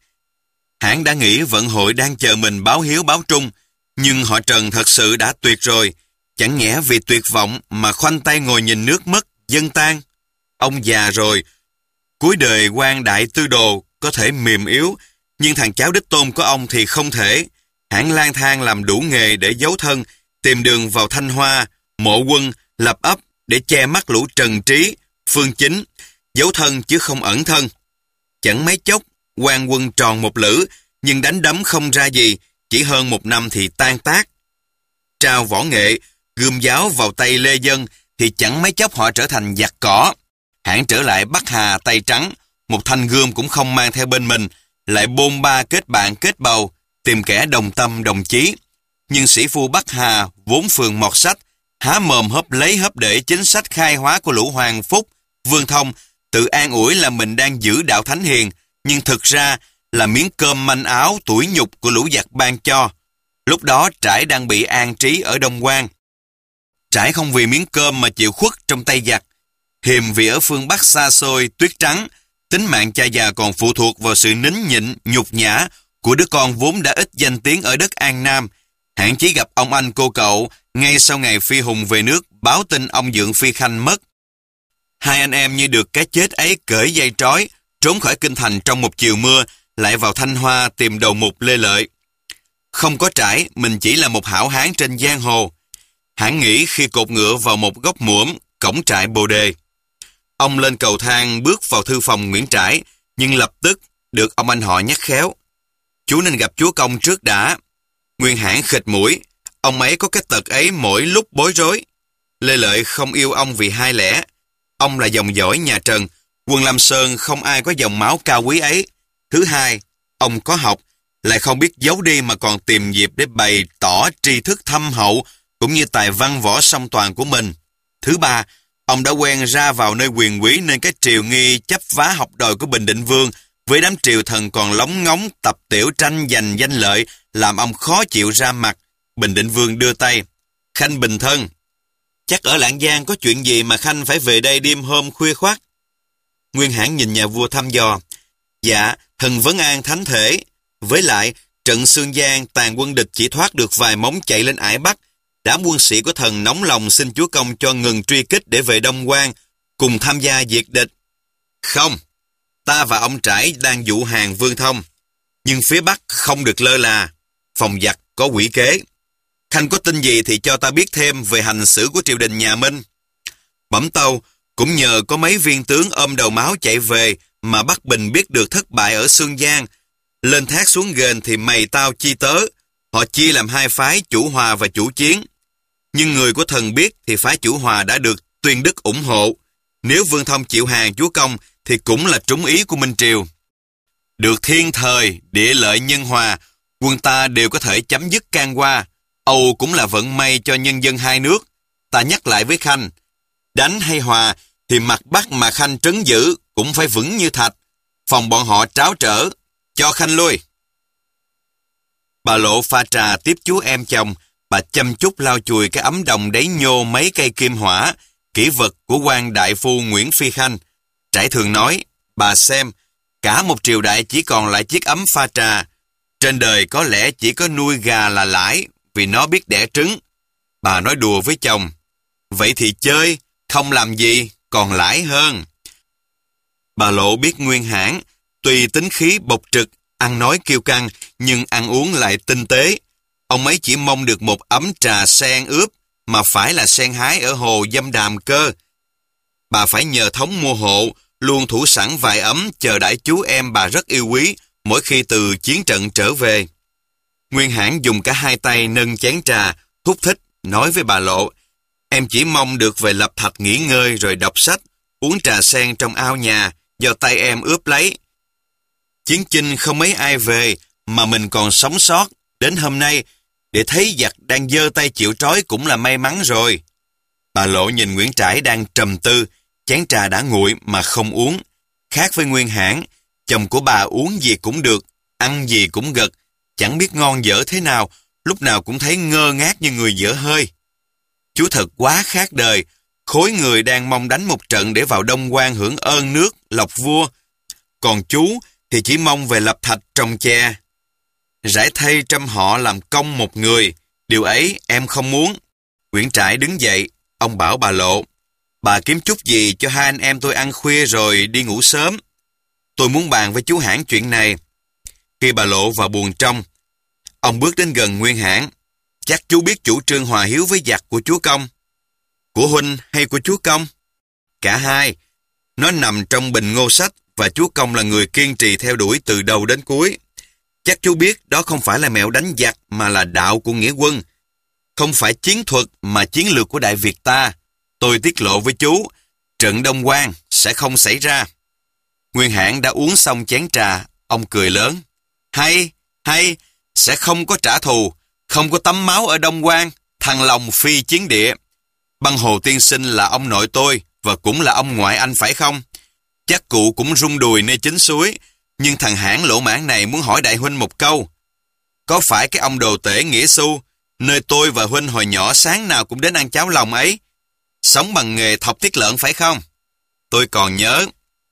[SPEAKER 1] Hãn đã nghĩ vận hội đang chờ mình báo hiếu báo trung, nhưng họ Trần thật sự đã tuyệt rồi. Chẳng nhẽ vì tuyệt vọng mà khoanh tay ngồi nhìn nước mất, dân tan. Ông già rồi, cuối đời quan đại tư đồ có thể mềm yếu, nhưng thằng cháu đích tôn của ông thì không thể. Hãn lang thang làm đủ nghề để giấu thân, tìm đường vào Thanh Hoa, mộ quân, lập ấp để che mắt lũ Trần Trí, Phương Chính, giấu thân chứ không ẩn thân. Chẳng mấy chốc, quan quân tròn một lữ, nhưng đánh đấm không ra gì, chỉ hơn một năm thì tan tác. Trao võ nghệ, gươm giáo vào tay lê dân, thì chẳng mấy chốc họ trở thành giặc cỏ. Hãn trở lại Bắc Hà tay trắng, một thanh gươm cũng không mang theo bên mình, lại bôn ba kết bạn kết bầu, tìm kẻ đồng tâm đồng chí. Nhưng sĩ phu Bắc Hà vốn phường mọt sách, há mồm hấp lấy hấp để chính sách khai hóa của lũ Hoàng Phúc, Vương Thông, tự an ủi là mình đang giữ đạo thánh hiền, nhưng thực ra là miếng cơm manh áo tủi nhục của lũ giặc ban cho. Lúc đó Trãi đang bị an trí ở Đông Quan. Trãi không vì miếng cơm mà chịu khuất trong tay giặc. Hiềm vì ở phương Bắc xa xôi, tuyết trắng, tính mạng cha già còn phụ thuộc vào sự nín nhịn, nhục nhã của đứa con vốn đã ít danh tiếng ở đất An Nam. Hãn chỉ gặp ông anh cô cậu ngay sau ngày Phi Hùng về nước báo tin ông Dượng Phi Khanh mất. Hai anh em như được cái chết ấy cởi dây trói, trốn khỏi kinh thành trong một chiều mưa, lại vào Thanh Hoa tìm đầu mục Lê Lợi. Không có Trãi, mình chỉ là một hảo hán trên giang hồ. Hãn nghĩ khi cột ngựa vào một góc muỗm, cổng trại Bồ Đề. Ông lên cầu thang bước vào thư phòng Nguyễn Trãi, nhưng lập tức được ông anh họ nhắc khéo. Chú nên gặp chúa công trước đã. Nguyên Hãn khịt mũi, ông ấy có cái tật ấy mỗi lúc bối rối. Lê Lợi không yêu ông vì hai lẽ. Ông là dòng dõi nhà Trần, Quân Lâm Sơn không ai có dòng máu cao quý ấy. Thứ hai, ông có học, lại không biết giấu đi mà còn tìm dịp để bày tỏ tri thức thâm hậu cũng như tài văn võ song toàn của mình. Thứ ba, ông đã quen ra vào nơi quyền quý nên cái triều nghi chấp vá học đòi của Bình Định Vương với đám triều thần còn lóng ngóng tập tiểu tranh giành danh lợi làm ông khó chịu ra mặt. Bình Định Vương đưa tay, Khanh bình thân. Chắc ở Lạng Giang có chuyện gì mà Khanh phải về đây đêm hôm khuya khoắt? Nguyên Hãn nhìn nhà vua thăm dò. Dạ, thần vấn an thánh thể. Với lại, trận Sương Giang tàn quân địch chỉ thoát được vài móng chạy lên ải Bắc. Đám quân sĩ của thần nóng lòng xin chúa công cho ngừng truy kích để về Đông Quan, cùng tham gia diệt địch. Không, ta và ông Trãi đang dụ hàng Vương Thông. nhưng phía Bắc không được lơ là, phòng giặc có quỷ kế. Khanh có tin gì thì cho ta biết thêm về hành xử của triều đình nhà Minh. Bẩm tâu, cũng nhờ có mấy viên tướng ôm đầu máu chạy về mà Bắc Bình biết được thất bại ở Sương Giang. Lên thác xuống ghền thì mày tao chi tớ, họ chia làm hai phái chủ hòa và chủ chiến. Nhưng người của thần biết thì phái chủ hòa đã được Tuyên Đức ủng hộ. Nếu Vương Thông chịu hàng chúa công thì cũng là trúng ý của Minh Triều. Được thiên thời, địa lợi nhân hòa, quân ta đều có thể chấm dứt can qua. Âu cũng là vận may cho nhân dân hai nước. Ta nhắc lại với Khanh, đánh hay hòa thì mặt Bắc mà Khanh trấn giữ cũng phải vững như thạch, phòng bọn họ tráo trở, cho Khanh lui. Bà Lộ pha trà tiếp chú em chồng, bà chăm chút lau chùi cái ấm đồng đáy nhô mấy cây kim hỏa, kỷ vật của quan đại phu Nguyễn Phi Khanh. Trải thường nói, bà xem, cả một triều đại chỉ còn lại chiếc ấm pha trà. Trên đời có lẽ chỉ có nuôi gà là lãi, vì nó biết đẻ trứng. Bà nói đùa với chồng, vậy thì chơi, không làm gì, còn lãi hơn. Bà Lộ biết Nguyên Hãn, tuy tính khí bộc trực, ăn nói kiêu căng, nhưng ăn uống lại tinh tế. Ông ấy chỉ mong được một ấm trà sen ướp, mà phải là sen hái ở hồ Dâm Đàm cơ. Bà phải nhờ thống mua hộ, luôn thủ sẵn vài ấm chờ đãi chú em bà rất yêu quý, mỗi khi từ chiến trận trở về. Nguyên Hãn dùng cả hai tay nâng chén trà, thúc thích, nói với bà Lộ, em chỉ mong được về Lập Thạch nghỉ ngơi rồi đọc sách, uống trà sen trong ao nhà, do tay em ướp lấy. Chiến chinh không mấy ai về, mà mình còn sống sót, đến hôm nay, để thấy giặc đang giơ tay chịu trói cũng là may mắn rồi. Bà Lộ nhìn Nguyễn Trãi đang trầm tư, chén trà đã nguội mà không uống. Khác với Nguyên Hãn, chồng của bà uống gì cũng được, ăn gì cũng gật, chẳng biết ngon dở thế nào, lúc nào cũng thấy ngơ ngác như người dở hơi. Chú thật quá khác đời, khối người đang mong đánh một trận để vào Đông Quan hưởng ơn nước, lộc vua. Còn chú thì chỉ mong về Lập Thạch trồng chè. Rải thay trăm họ làm công một người, điều ấy em không muốn. Nguyễn Trãi đứng dậy, ông bảo bà Lộ, bà kiếm chút gì cho hai anh em tôi ăn khuya rồi đi ngủ sớm. Tôi muốn bàn với chú Hãn chuyện này. Khi bà Lộ vào buồng trong, ông bước đến gần Nguyên Hãn. Chắc chú biết chủ trương hòa hiếu với giặc của chúa công. Của huynh hay của chúa công? Cả hai. Nó nằm trong bình ngô sách và chúa công là người kiên trì theo đuổi từ đầu đến cuối. Chắc chú biết đó không phải là mẹo đánh giặc mà là đạo của nghĩa quân. Không phải chiến thuật mà chiến lược của Đại Việt ta. Tôi tiết lộ với chú, trận Đông Quan sẽ không xảy ra. Nguyên Hãn đã uống xong chén trà, ông cười lớn. Hay, hay, sẽ không có trả thù, không có tắm máu ở Đông Quan, thằng lòng phi chiến địa. Băng Hồ tiên sinh là ông nội tôi và cũng là ông ngoại anh phải không? Chắc cụ cũng rung đùi nơi chính suối, nhưng thằng Hãn lỗ mãn này muốn hỏi đại huynh một câu. Có phải cái ông đồ tể Nghĩa Xu, nơi tôi và huynh hồi nhỏ sáng nào cũng đến ăn cháo lòng ấy, sống bằng nghề thọc tiết lợn phải không? Tôi còn nhớ.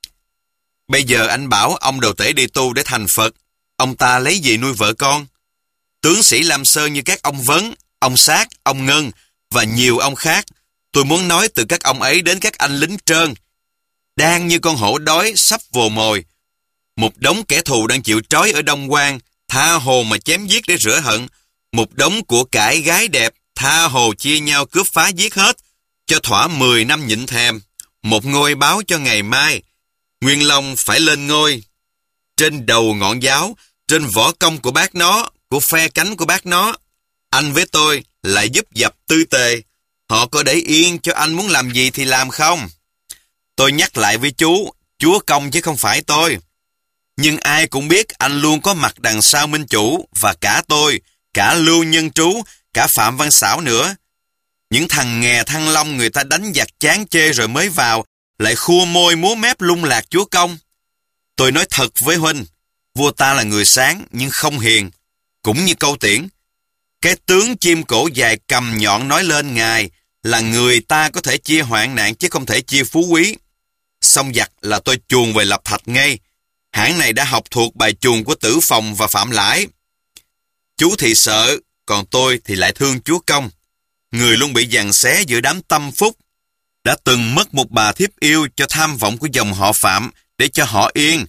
[SPEAKER 1] Bây giờ anh bảo ông đồ tể đi tu để thành Phật, ông ta lấy gì nuôi vợ con? Tướng sĩ Lam Sơn như các ông Vấn, ông Sát, ông Ngân và nhiều ông khác, tôi muốn nói từ các ông ấy đến các anh lính trơn, đang như con hổ đói sắp vồ mồi. Một đống kẻ thù đang chịu trói ở Đông Quan, tha hồ mà chém giết để rửa hận. Một đống của cải gái đẹp, tha hồ chia nhau cướp phá giết hết, cho thỏa mười năm nhịn thèm. Một ngôi báo cho ngày mai. Nguyên Long phải lên ngôi. Trên đầu ngọn giáo, trên võ công của bác nó, của phe cánh của bác nó. Anh với tôi lại giúp dập tư tề. Họ có để yên cho anh muốn làm gì thì làm không? Tôi nhắc lại với chú, chúa công chứ không phải tôi. Nhưng ai cũng biết anh luôn có mặt đằng sau Minh Chủ và cả tôi, cả Lưu Nhân Trú, cả Phạm Văn Xảo nữa. Những thằng nghè Thăng Long người ta đánh giặc chán chê rồi mới vào, lại khua môi múa mép lung lạc chúa công. Tôi nói thật với huynh, vua ta là người sáng nhưng không hiền, cũng như Câu Tiễn. Cái tướng chim cổ dài cầm nhọn nói lên ngài là người ta có thể chia hoạn nạn chứ không thể chia phú quý. Xong giặc là tôi chuồn về Lập Thạch ngay. Hãng này đã học thuộc bài chuồn của Tử Phòng và Phạm Lãi. Chú thì sợ, còn tôi thì lại thương chúa công. Người luôn bị giằng xé giữa đám tâm phúc. Đã từng mất một bà thiếp yêu cho tham vọng của dòng họ Phạm để cho họ yên.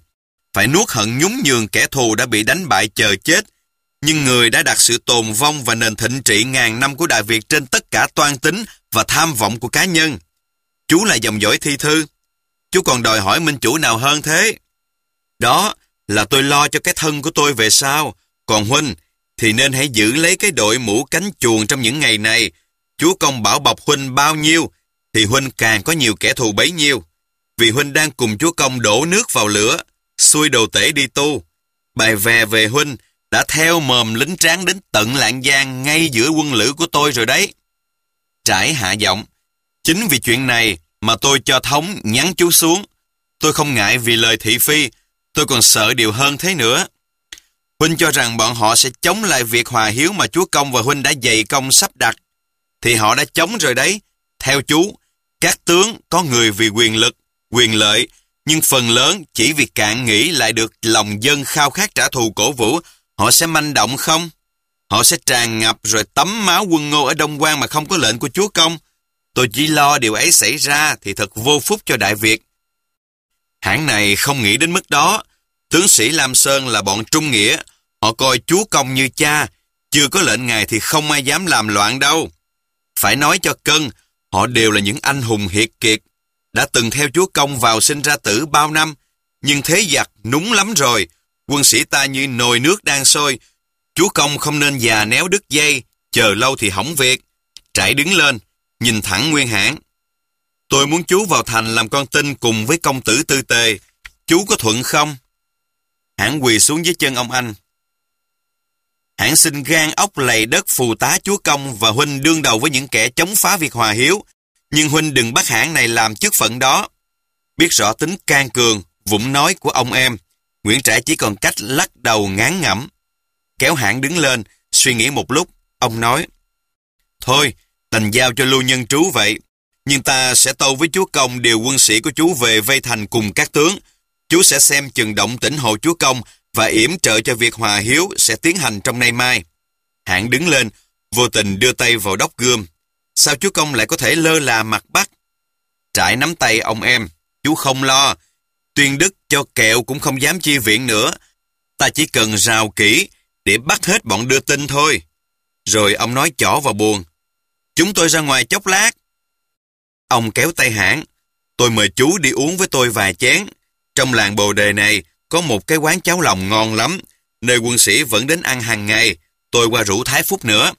[SPEAKER 1] phải nuốt hận nhún nhường kẻ thù đã bị đánh bại chờ chết. Nhưng người đã đặt sự tồn vong và nền thịnh trị ngàn năm của Đại Việt trên tất cả toan tính và tham vọng của cá nhân. Chú là dòng dõi thi thư. Chú còn đòi hỏi minh chủ nào hơn thế? Đó là tôi lo cho cái thân của tôi về sau. Còn huynh thì nên hãy giữ lấy cái đội mũ cánh chuồng trong những ngày này. Chúa Công bảo bọc huynh bao nhiêu thì huynh càng có nhiều kẻ thù bấy nhiêu. Vì huynh đang cùng Chúa Công đổ nước vào lửa, xuôi đồ tể đi tu. Bài về về huynh đã theo mồm lính tráng đến tận Lạng Giang ngay giữa quân lữ của tôi rồi đấy. Trải hạ giọng. Chính vì chuyện này mà tôi cho thống nhắn chú xuống. Tôi không ngại vì lời thị phi, tôi còn sợ điều hơn thế nữa. Huynh cho rằng bọn họ sẽ chống lại việc hòa hiếu mà Chúa Công và huynh đã dày công sắp đặt. Thì họ đã chống rồi đấy. Theo chú, các tướng có người vì quyền lực, quyền lợi, nhưng phần lớn chỉ vì cạn nghĩ lại được lòng dân khao khát trả thù cổ vũ, họ sẽ manh động không? Họ sẽ tràn ngập rồi tắm máu quân Ngô ở Đông Quan mà không có lệnh của Chúa Công. Tôi chỉ lo điều ấy xảy ra thì thật vô phúc cho Đại Việt. Hãng này không nghĩ đến mức đó. Tướng sĩ Lam Sơn là bọn trung nghĩa. Họ coi Chúa Công như cha. Chưa có lệnh ngài thì không ai dám làm loạn đâu. Phải nói cho cân, họ đều là những anh hùng hiệt kiệt. Đã từng theo Chúa Công vào sinh ra tử bao năm. Nhưng thế giặc núng lắm rồi. Quân sĩ ta như nồi nước đang sôi. Chúa Công không nên già néo đứt dây. Chờ lâu thì hỏng việc. Trải đứng lên, nhìn thẳng Nguyên Hãn. Tôi muốn chú vào thành làm con tin cùng với công tử Tư Tề. Chú có thuận không? Hãn quỳ xuống dưới chân ông anh. Hãn xin gan ốc lầy đất phù tá Chúa Công và huynh đương đầu với những kẻ chống phá việc hòa hiếu. Nhưng huynh đừng bắt Hãn này làm chức phận đó. Biết rõ tính can cường, vụng nói của ông em, Nguyễn Trãi chỉ còn cách lắc đầu ngán ngẩm. Kéo Hãn đứng lên, suy nghĩ một lúc, ông nói: Thôi, đành giao cho lưu nhân trú vậy. Nhưng ta sẽ tâu với Chúa Công điều quân sĩ của chú về vây thành cùng các tướng. Chú sẽ xem chừng động tĩnh hộ Chúa Công và yểm trợ cho việc hòa hiếu sẽ tiến hành trong nay mai. Hãn đứng lên, vô tình đưa tay vào đốc gươm. Sao Chúa Công lại có thể lơ là mặt Bắc? Trãi nắm tay ông em. Chú không lo. Tuyên Đức cho kẹo cũng không dám chi viện nữa. Ta chỉ cần rào kỹ để bắt hết bọn đưa tin thôi. Rồi ông nói chỏ vào buồng. Chúng tôi ra ngoài chốc lát. Ông kéo tay Hãn. Tôi mời chú đi uống với tôi vài chén. Trong làng Bồ Đề này có một cái quán cháo lòng ngon lắm, nơi quân sĩ vẫn đến ăn hàng ngày. Tôi qua rủ Thái Phúc nữa.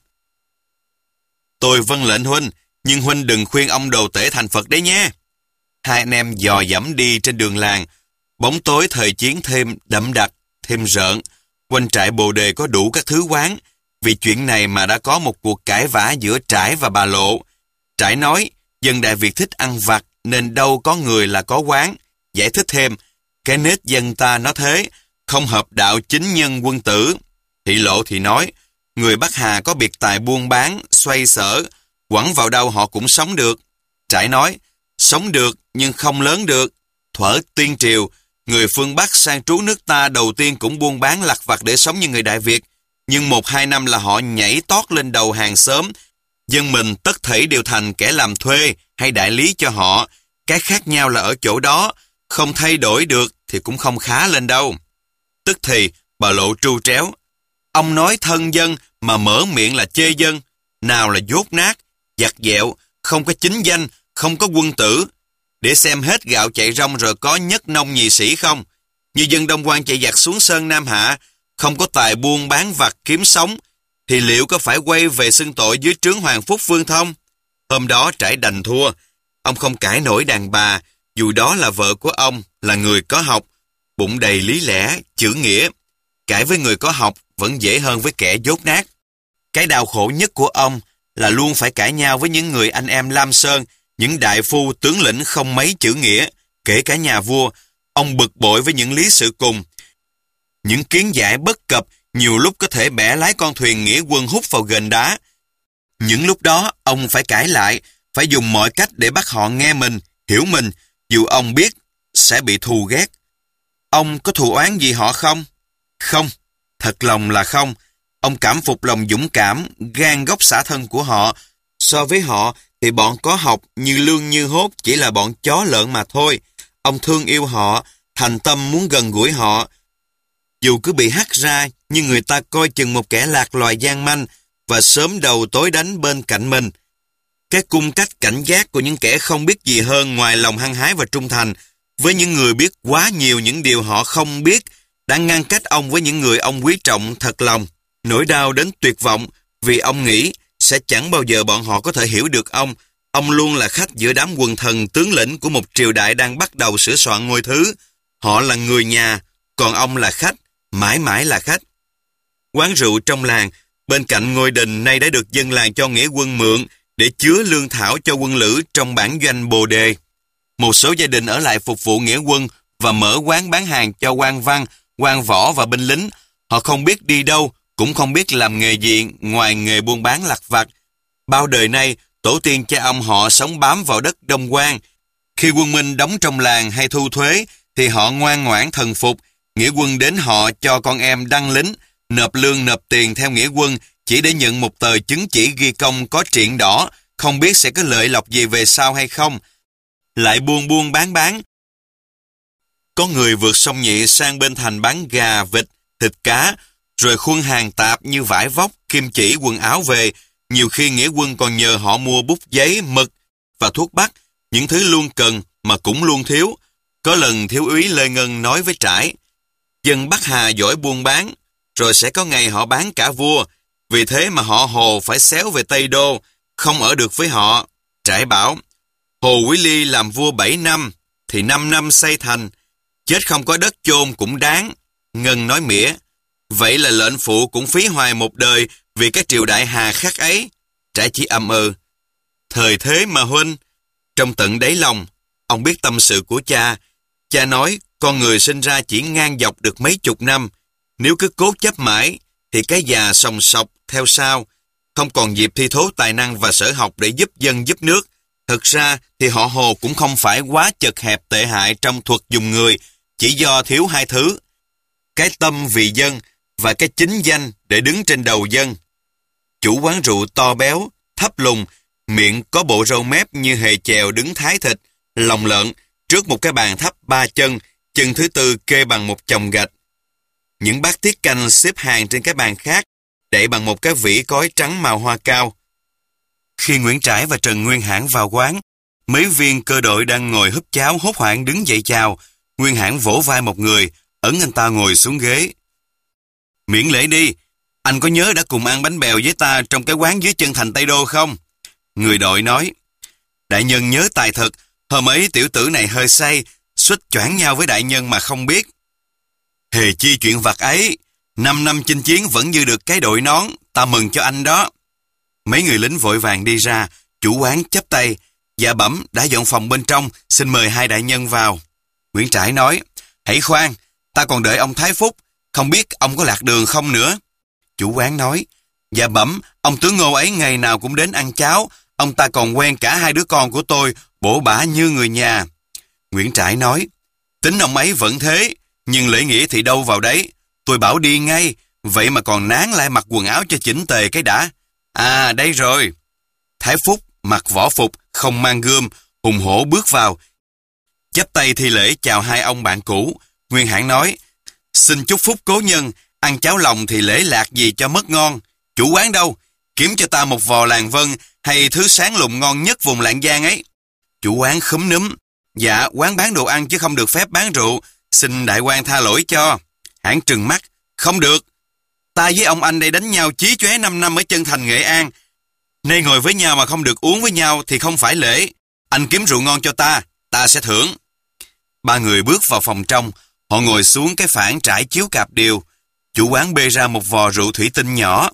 [SPEAKER 1] Tôi vâng lệnh huynh, nhưng huynh đừng khuyên ông đồ tể thành Phật đấy nhé. Hai anh em dò dẫm đi trên đường làng. Bóng tối thời chiến thêm đậm đặc, thêm rợn. Quanh trại Bồ Đề có đủ các thứ quán. Vì chuyện này mà đã có một cuộc cãi vã giữa Trãi và bà Lộ. Trãi nói dân Đại Việt thích ăn vặt nên đâu có người là có quán. Giải thích thêm, cái nết dân ta nó thế, không hợp đạo chính nhân quân tử. Thị Lộ thì nói, người Bắc Hà có biệt tài buôn bán, xoay sở, quẳng vào đâu họ cũng sống được. Trãi nói, sống được nhưng không lớn được. Thuở Tiên Triều, người phương Bắc sang trú nước ta đầu tiên cũng buôn bán lặt vặt để sống như người Đại Việt. Nhưng một hai năm là họ nhảy tót lên đầu hàng xóm. Dân mình tất thảy đều thành kẻ làm thuê hay đại lý cho họ. Cái khác nhau là ở chỗ đó, không thay đổi được thì cũng không khá lên đâu. Tức thì bà Lộ tru tréo. Ông nói thân dân mà mở miệng là chê dân. Nào là dốt nát, giặt dẹo, không có chính danh, không có quân tử. Để xem hết gạo chạy rong rồi có nhất nông nhì sĩ không. Như dân Đông Quan chạy giặt xuống Sơn Nam Hạ, không có tài buôn bán vặt kiếm sống, thì liệu có phải quay về xưng tội dưới trướng Hoàng Phúc Vương Thông? Hôm đó Trãi đành thua. Ông không cãi nổi đàn bà, dù đó là vợ của ông, là người có học, bụng đầy lý lẽ, chữ nghĩa. Cãi với người có học vẫn dễ hơn với kẻ dốt nát. Cái đau khổ nhất của ông là luôn phải cãi nhau với những người anh em Lam Sơn, những đại phu tướng lĩnh không mấy chữ nghĩa, kể cả nhà vua. Ông bực bội với những lý sự cùng. Những kiến giải bất cập nhiều lúc có thể bẻ lái con thuyền nghĩa quân hút vào gành đá. Những lúc đó ông phải cãi lại, phải dùng mọi cách để bắt họ nghe mình, hiểu mình, dù ông biết sẽ bị thù ghét. Ông có thù oán gì họ không? Không, thật lòng là không. Ông cảm phục lòng dũng cảm, gan góc xả thân của họ. So với họ thì bọn có học như lương như hốt chỉ là bọn chó lợn mà thôi. Ông thương yêu họ, thành tâm muốn gần gũi họ. Dù cứ bị hắt ra, nhưng người ta coi chừng một kẻ lạc loài gian manh và sớm đầu tối đánh bên cạnh mình. Cái cung cách cảnh giác của những kẻ không biết gì hơn ngoài lòng hăng hái và trung thành với những người biết quá nhiều những điều họ không biết đã ngăn cách ông với những người ông quý trọng thật lòng. Nỗi đau đến tuyệt vọng vì ông nghĩ sẽ chẳng bao giờ bọn họ có thể hiểu được ông. Ông luôn là khách giữa đám quần thần tướng lĩnh của một triều đại đang bắt đầu sửa soạn ngôi thứ. Họ là người nhà, còn ông là khách, mãi mãi là khách. Quán rượu trong làng, bên cạnh ngôi đình nay đã được dân làng cho nghĩa quân mượn để chứa lương thảo cho quân lữ trong bản doanh Bồ Đề. Một số gia đình ở lại phục vụ nghĩa quân và mở quán bán hàng cho quan văn, quan võ và binh lính. Họ không biết đi đâu, cũng không biết làm nghề gì ngoài nghề buôn bán lặt vặt. Bao đời nay, tổ tiên cha ông họ sống bám vào đất Đông Quan. Khi quân Minh đóng trong làng hay thu thuế, thì họ ngoan ngoãn thần phục. Nghĩa quân đến họ cho con em đăng lính, nộp lương nộp tiền theo nghĩa quân chỉ để nhận một tờ chứng chỉ ghi công có triện đỏ, không biết sẽ có lợi lộc gì về sau hay không. Lại buôn buôn bán bán. Có người vượt sông Nhị sang bên thành bán gà, vịt, thịt cá, rồi khuân hàng tạp như vải vóc, kim chỉ, quần áo về. Nhiều khi nghĩa quân còn nhờ họ mua bút giấy, mực và thuốc bắc, những thứ luôn cần mà cũng luôn thiếu. Có lần thiếu úy Lê Ngân nói với Trải, dân Bắc Hà giỏi buôn bán, rồi sẽ có ngày họ bán cả vua. Vì thế mà họ Hồ phải xéo về Tây Đô, không ở được với họ. Trải bảo, Hồ Quý Ly làm vua bảy năm, thì năm năm xây thành, chết không có đất chôn cũng đáng. Ngân nói mỉa, vậy là lệnh phụ cũng phí hoài một đời vì cái triều đại hà khắc ấy. Trải chỉ ậm ừ. Thời thế mà huynh. Trong tận đáy lòng, ông biết tâm sự của cha. Cha nói, con người sinh ra chỉ ngang dọc được mấy chục năm. Nếu cứ cố chấp mãi, thì cái già sòng sọc theo sau, không còn dịp thi thố tài năng và sở học để giúp dân giúp nước. Thực ra thì họ Hồ cũng không phải quá chật hẹp tệ hại trong thuật dùng người, chỉ do thiếu hai thứ. Cái tâm vì dân và cái chính danh để đứng trên đầu dân. Chủ quán rượu to béo, thấp lùn, miệng có bộ râu mép như hề chèo đứng thái thịt, lòng lợn, trước một cái bàn thấp ba chân, chân thứ tư kê bằng một chồng gạch. Những bát tiết canh xếp hàng trên cái bàn khác, đậy bằng một cái vỉ cói trắng màu hoa cao. Khi Nguyễn Trãi và Trần Nguyên Hãn vào quán, mấy viên cơ đội đang ngồi húp cháo hốt hoảng đứng dậy chào. Nguyên Hãn vỗ vai một người, ấn anh ta ngồi xuống ghế. Miễn lễ đi, anh có nhớ đã cùng ăn bánh bèo với ta trong cái quán dưới chân thành Tây Đô không? Người đội nói, đại nhân nhớ tài thật, hôm ấy tiểu tử này hơi say, suýt choảng nhau với đại nhân mà không biết. Hề chi chuyện vặt ấy, năm năm chinh chiến vẫn giữ được cái đội nón, ta mừng cho anh đó. Mấy người lính vội vàng đi ra, chủ quán chắp tay, dạ bẩm đã dọn phòng bên trong, xin mời hai đại nhân vào. Nguyễn Trãi nói, hãy khoan, ta còn đợi ông Thái Phúc, không biết ông có lạc đường không nữa. Chủ quán nói, dạ bẩm, ông tướng Ngô ấy ngày nào cũng đến ăn cháo, ông ta còn quen cả hai đứa con của tôi, bổ bả như người nhà. Nguyễn Trãi nói, tính ông ấy vẫn thế, nhưng lễ nghĩa thì đâu vào đấy, tôi bảo đi ngay, vậy mà còn nán lại mặc quần áo cho chỉnh tề cái đã. À, đây rồi. Thái Phúc mặc võ phục, không mang gươm, hùng hổ bước vào, chắp tay thi lễ chào hai ông bạn cũ. Nguyên Hãn nói, xin chúc phúc cố nhân, ăn cháo lòng thì lễ lạc gì cho mất ngon. Chủ quán đâu? Kiếm cho ta một vò Làng Vân hay thứ sáng lùng ngon nhất vùng Lạng Giang ấy. Chủ quán khúm núm, dạ quán bán đồ ăn chứ không được phép bán rượu, xin đại quan tha lỗi cho. Hãn trừng mắt, không được. Ta với ông anh đây đánh nhau chí chóe năm năm ở chân thành Nghệ An. Nay ngồi với nhau mà không được uống với nhau thì không phải lễ. Anh kiếm rượu ngon cho ta, ta sẽ thưởng. Ba người bước vào phòng trong, họ ngồi xuống cái phản trải chiếu cạp điều. Chủ quán bê ra một vò rượu thủy tinh nhỏ,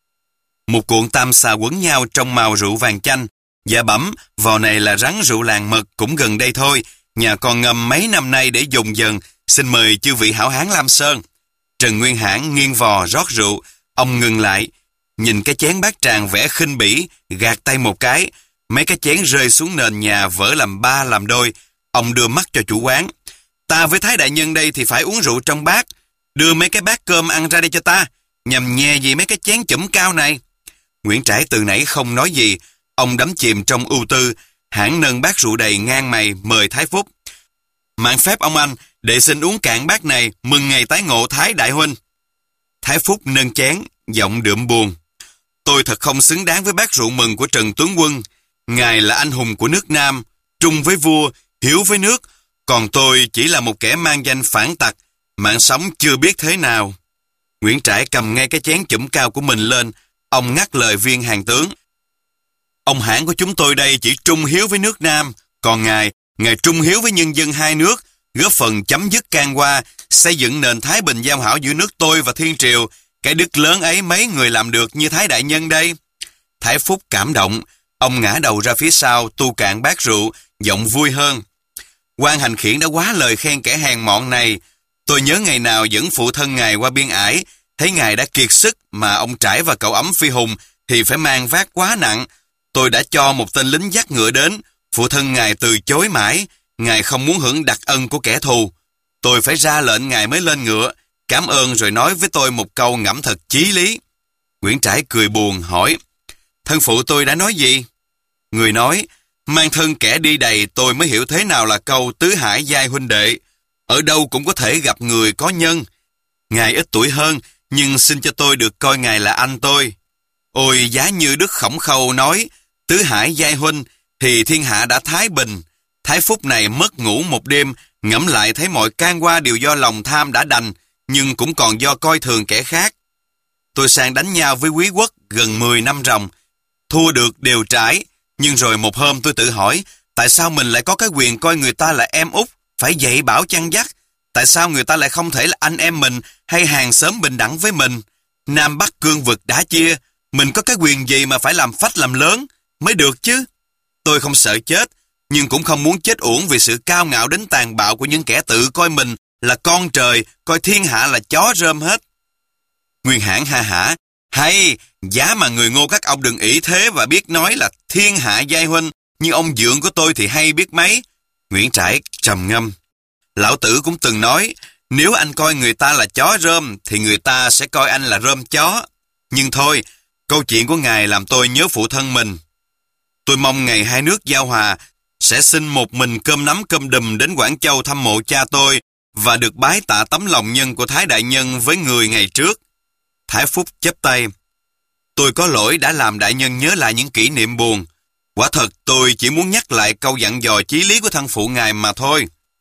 [SPEAKER 1] một cuộn tam xà quấn nhau trong màu rượu vàng chanh. Dạ bẩm, vò này là rắn rượu làng mật cũng gần đây thôi, nhà con ngâm mấy năm nay để dùng dần, xin mời chư vị hảo hán Lam Sơn. Trần Nguyên Hãn nghiêng vò rót rượu, ông ngừng lại, nhìn cái chén bát tràng vẽ khinh bỉ, gạt tay một cái, mấy cái chén rơi xuống nền nhà vỡ làm ba làm đôi. Ông đưa mắt cho chủ quán, ta với Thái đại nhân đây thì phải uống rượu trong bát, đưa mấy cái bát cơm ăn ra đây cho ta, nhằm nhè gì mấy cái chén chủm cao này. Nguyễn Trãi từ nãy không nói gì, ông đắm chìm trong ưu tư. Hãn nâng bát rượu đầy ngang mày mời Thái Phúc. Mạn phép ông anh Đệ xin uống cạn bát này, mừng ngày tái ngộ Thái đại huynh. Thái Phúc nâng chén, giọng đượm buồn. Tôi thật không xứng đáng với bát rượu mừng của Trần tướng quân. Ngài là anh hùng của nước Nam, trung với vua, hiếu với nước. Còn tôi chỉ là một kẻ mang danh phản tặc, mạng sống chưa biết thế nào. Nguyễn Trãi cầm ngay cái chén chũm cao của mình lên, ông ngắt lời viên hàng tướng. Ông hãng của chúng tôi đây chỉ trung hiếu với nước Nam, còn ngài, ngài trung hiếu với nhân dân hai nước, góp phần chấm dứt can qua, xây dựng nền thái bình giao hảo giữa nước tôi và thiên triều. Cái đức lớn ấy mấy người làm được như Thái đại nhân đây. Thái Phúc cảm động, ông ngã đầu ra phía sau, tu cạn bát rượu, giọng vui hơn. Quan Hành Khiển đã quá lời khen kẻ hèn mọn này. Tôi nhớ ngày nào dẫn phụ thân ngài qua biên ải, thấy ngài đã kiệt sức mà ông Trãi và cậu Ấm Phi Hùng thì phải mang vác quá nặng. Tôi đã cho một tên lính dắt ngựa đến, phụ thân ngài từ chối mãi, ngài không muốn hưởng đặc ân của kẻ thù. Tôi phải ra lệnh ngài mới lên ngựa, cảm ơn rồi nói với tôi một câu ngẫm thật chí lý. Nguyễn Trãi cười buồn hỏi, thân phụ tôi đã nói gì? Người nói, mang thân kẻ đi đầy tôi mới hiểu thế nào là câu tứ hải giai huynh đệ. Ở đâu cũng có thể gặp người có nhân. Ngài ít tuổi hơn, nhưng xin cho tôi được coi ngài là anh tôi. Ôi giá như Đức Khổng Khâu nói, tứ hải giai huynh, thì thiên hạ đã thái bình. Thái Phúc này mất ngủ một đêm, ngẫm lại thấy mọi can qua đều do lòng tham đã đành, nhưng cũng còn do coi thường kẻ khác. Tôi sang đánh nhau với Quý Quốc gần mười năm ròng, thua được đều Trãi, nhưng rồi một hôm tôi tự hỏi, tại sao mình lại có cái quyền coi người ta là em út, phải dạy bảo chăn dắt? Tại sao người ta lại không thể là anh em mình hay hàng xóm bình đẳng với mình? Nam Bắc cương vực đã chia, mình có cái quyền gì mà phải làm phách làm lớn mới được chứ? Tôi không sợ chết, nhưng cũng không muốn chết uổng vì sự cao ngạo đến tàn bạo của những kẻ tự coi mình là con trời, coi thiên hạ là chó rơm hết. Nguyên Hãn ha hả, hay, giá mà người Ngô các ông đừng ỷ thế và biết nói là thiên hạ giai huynh, nhưng ông dượng của tôi thì hay biết mấy. Nguyễn Trãi trầm ngâm. Lão tử cũng từng nói, nếu anh coi người ta là chó rơm, thì người ta sẽ coi anh là rơm chó. Nhưng thôi, câu chuyện của ngài làm tôi nhớ phụ thân mình. Tôi mong ngày hai nước giao hòa, sẽ xin một mình cơm nắm cơm đùm đến Quảng Châu thăm mộ cha tôi, và được bái tạ tấm lòng nhân của Thái đại nhân với người ngày trước. Thái Phúc chắp tay. Tôi có lỗi đã làm đại nhân nhớ lại những kỷ niệm buồn. Quả thật tôi chỉ muốn nhắc lại câu dặn dò chí lý của thân phụ ngài mà thôi.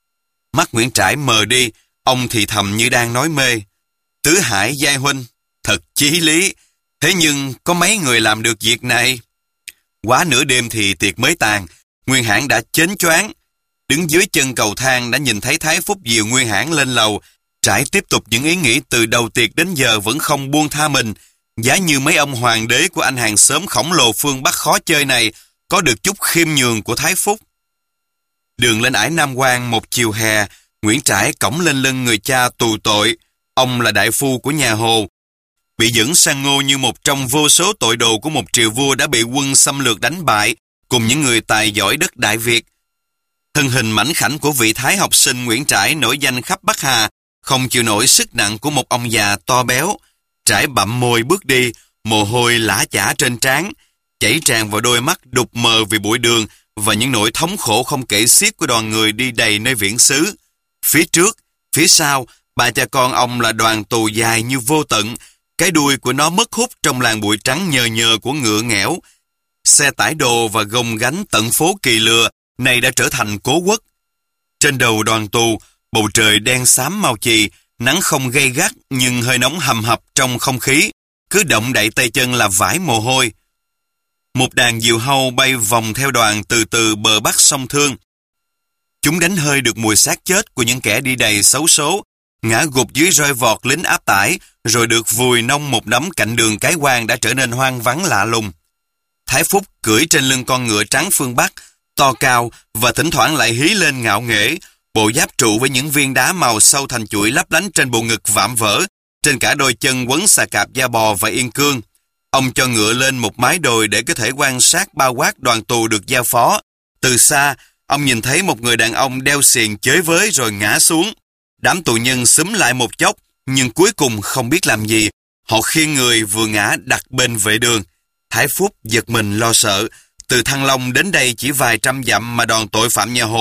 [SPEAKER 1] Mắt Nguyễn Trãi mờ đi, ông thì thầm như đang nói mê. Tứ hải giai huynh, thật chí lý. Thế nhưng có mấy người làm được việc này? Quá nửa đêm thì tiệc mới tàn, Nguyên Hãn đã chến choáng. Đứng dưới chân cầu thang đã nhìn thấy Thái Phúc dìu Nguyên Hãn lên lầu. Trãi tiếp tục những ý nghĩ từ đầu tiệc đến giờ vẫn không buông tha mình. Giá như mấy ông hoàng đế của anh hàng xóm khổng lồ phương Bắc khó chơi này có được chút khiêm nhường của Thái Phúc. Đường lên ải Nam Quan một chiều hè, Nguyễn Trãi cõng lên lưng người cha tù tội. Ông là đại phu của nhà Hồ, bị dẫn sang Ngô như một trong vô số tội đồ của một triều vua đã bị quân xâm lược đánh bại, cùng những người tài giỏi đất Đại Việt. Thân hình mảnh khảnh của vị thái học sinh Nguyễn Trãi nổi danh khắp Bắc Hà, không chịu nổi sức nặng của một ông già to béo. Trãi bặm môi bước đi, mồ hôi lã chã trên trán, chảy tràn vào đôi mắt đục mờ vì bụi đường và những nỗi thống khổ không kể xiết của đoàn người đi đầy nơi viễn xứ. Phía trước, phía sau, ba cha con ông là đoàn tù dài như vô tận, cái đuôi của nó mất hút trong làn bụi trắng nhờ nhờ của ngựa nghẽo. Xe tải đồ và gồng gánh tận phố Kỳ Lừa này đã trở thành cố quốc. Trên đầu đoàn tù, bầu trời đen xám mau chì, nắng không gay gắt nhưng hơi nóng hầm hập trong không khí, cứ động đậy tay chân là vãi mồ hôi. Một đàn diều hâu bay vòng theo đoàn từ từ bờ bắc sông Thương. Chúng đánh hơi được mùi xác chết của những kẻ đi đầy xấu số, ngã gục dưới roi vọt lính áp tải, rồi được vùi nông một đống cạnh đường Cái Quan đã trở nên hoang vắng lạ lùng. Thái Phúc cưỡi trên lưng con ngựa trắng phương Bắc, to cao và thỉnh thoảng lại hí lên ngạo nghễ, bộ giáp trụ với những viên đá màu sâu thành chuỗi lấp lánh trên bộ ngực vạm vỡ, trên cả đôi chân quấn xà cạp da bò và yên cương. Ông cho ngựa lên một mái đồi để có thể quan sát bao quát đoàn tù được giao phó. Từ xa, ông nhìn thấy một người đàn ông đeo xiềng chới với rồi ngã xuống. Đám tù nhân xúm lại một chốc, nhưng cuối cùng không biết làm gì. Họ khiêng người vừa ngã đặt bên vệ đường. Thái Phúc giật mình lo sợ. Từ Thăng Long đến đây chỉ vài trăm dặm mà đoàn tội phạm nhà Hồ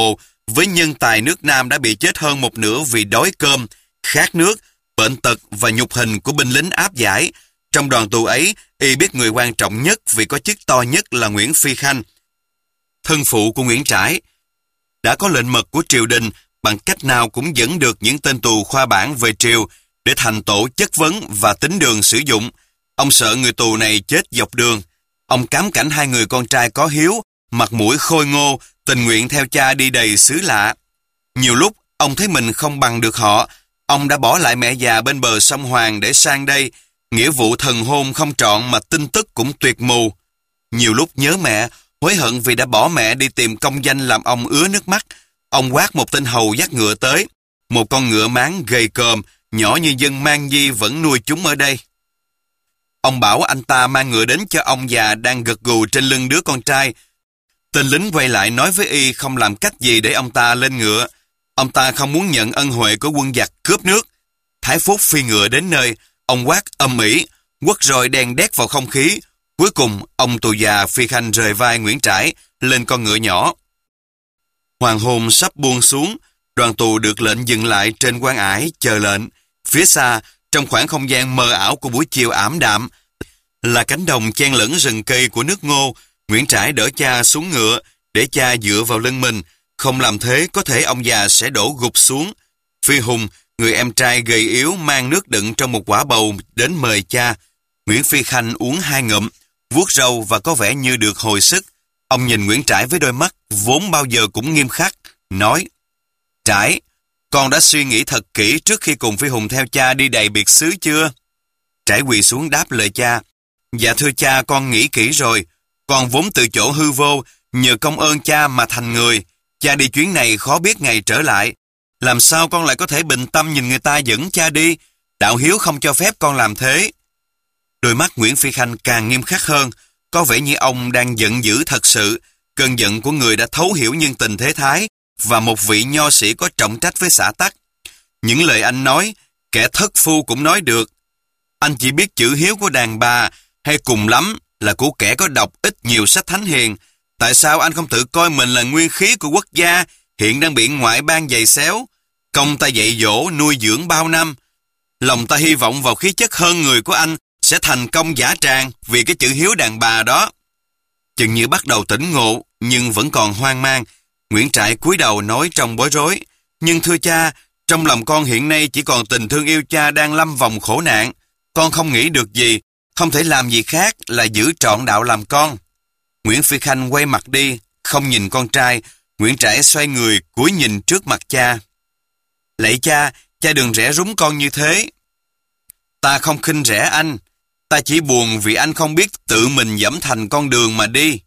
[SPEAKER 1] với nhân tài nước Nam đã bị chết hơn một nửa vì đói cơm, khát nước, bệnh tật và nhục hình của binh lính áp giải. Trong đoàn tù ấy, y biết người quan trọng nhất vì có chức to nhất là Nguyễn Phi Khanh, thân phụ của Nguyễn Trãi. Đã có lệnh mật của triều đình, bằng cách nào cũng dẫn được những tên tù khoa bản về triều để thành tổ chất vấn và tính đường sử dụng. Ông sợ người tù này chết dọc đường. Ông cám cảnh hai người con trai có hiếu, mặt mũi khôi ngô, tình nguyện theo cha đi đầy xứ lạ. Nhiều lúc, ông thấy mình không bằng được họ. Ông đã bỏ lại mẹ già bên bờ sông Hoàng để sang đây, nghĩa vụ thần hôn không trọn mà tin tức cũng tuyệt mù. Nhiều lúc nhớ mẹ, hối hận vì đã bỏ mẹ đi tìm công danh làm ông ứa nước mắt. Ông quát một tên hầu dắt ngựa tới. Một con ngựa máng gầy còm, nhỏ như dân mang di vẫn nuôi chúng ở đây. Ông bảo anh ta mang ngựa đến cho ông già đang gật gù trên lưng đứa con trai. Tên lính quay lại nói với y không làm cách gì để ông ta lên ngựa. Ông ta không muốn nhận ân huệ của quân giặc cướp nước. Thái Phúc phi ngựa đến nơi, ông quát âm ỉ, quất roi đen đét vào không khí. Cuối cùng, ông tù già Phi Khanh rời vai Nguyễn Trãi lên con ngựa nhỏ. Hoàng hôn sắp buông xuống, đoàn tù được lệnh dừng lại trên quan ải chờ lệnh. Phía xa, trong khoảng không gian mờ ảo của buổi chiều ảm đạm, là cánh đồng chen lẫn rừng cây của nước Ngô. Nguyễn Trãi đỡ cha xuống ngựa, để cha dựa vào lưng mình. Không làm thế, có thể ông già sẽ đổ gục xuống. Phi Hùng, người em trai gầy yếu mang nước đựng trong một quả bầu đến mời cha. Nguyễn Phi Khanh uống hai ngụm, vuốt râu và có vẻ như được hồi sức. Ông nhìn Nguyễn Trãi với đôi mắt vốn bao giờ cũng nghiêm khắc, nói: Trãi, con đã suy nghĩ thật kỹ trước khi cùng Phi Hùng theo cha đi đầy biệt xứ chưa? Trãi quỳ xuống đáp lời cha: Dạ thưa cha, con nghĩ kỹ rồi. Con vốn từ chỗ hư vô, nhờ công ơn cha mà thành người. Cha đi chuyến này khó biết ngày trở lại. Làm sao con lại có thể bình tâm nhìn người ta dẫn cha đi? Đạo hiếu không cho phép con làm thế. Đôi mắt Nguyễn Phi Khanh càng nghiêm khắc hơn, có vẻ như ông đang giận dữ thật sự, cơn giận của người đã thấu hiểu nhân tình thế thái và một vị nho sĩ có trọng trách với xã tắc. Những lời anh nói, kẻ thất phu cũng nói được. Anh chỉ biết chữ hiếu của đàn bà, hay cùng lắm là của kẻ có đọc ít nhiều sách thánh hiền. Tại sao anh không tự coi mình là nguyên khí của quốc gia, hiện đang bị ngoại bang giày xéo? Công ta dạy dỗ, nuôi dưỡng bao năm. Lòng ta hy vọng vào khí chất hơn người của anh sẽ thành công giả tràng vì cái chữ hiếu đàn bà đó. Chừng như bắt đầu tỉnh ngộ, nhưng vẫn còn hoang mang. Nguyễn Trãi cúi đầu nói trong bối rối: Nhưng thưa cha, trong lòng con hiện nay chỉ còn tình thương yêu cha đang lâm vòng khổ nạn. Con không nghĩ được gì, không thể làm gì khác là giữ trọn đạo làm con. Nguyễn Phi Khanh quay mặt đi, không nhìn con trai. Nguyễn Trãi xoay người cúi nhìn trước mặt cha: Lạy cha, cha đừng rẽ rúng con như thế. Ta không khinh rẻ anh, ta chỉ buồn vì anh không biết tự mình dẫm thành con đường mà đi.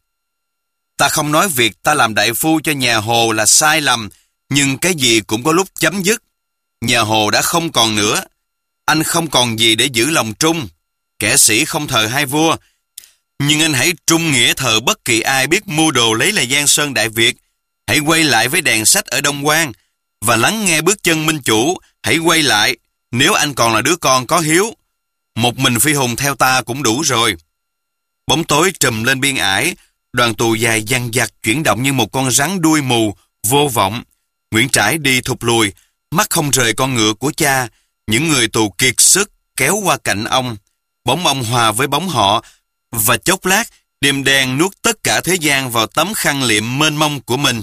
[SPEAKER 1] Ta không nói việc ta làm đại phu cho nhà Hồ là sai lầm, nhưng cái gì cũng có lúc chấm dứt. Nhà Hồ đã không còn nữa, anh không còn gì để giữ lòng trung. Kẻ sĩ không thờ hai vua, nhưng anh hãy trung nghĩa thờ bất kỳ ai biết mưu đồ lấy lại Giang Sơn Đại Việt. Hãy quay lại với đèn sách ở Đông Quan và lắng nghe bước chân minh chủ. Hãy quay lại nếu anh còn là đứa con có hiếu. Một mình Phi Hùng theo ta cũng đủ rồi. Bóng tối trùm lên biên ải, đoàn tù dài dằng dặc chuyển động như một con rắn đuôi mù, vô vọng. Nguyễn Trãi đi thụt lùi, mắt không rời con ngựa của cha. Những người tù kiệt sức kéo qua cạnh ông. Bóng ông hòa với bóng họ, và chốc lát, đêm đen nuốt tất cả thế gian vào tấm khăn liệm mênh mông của mình.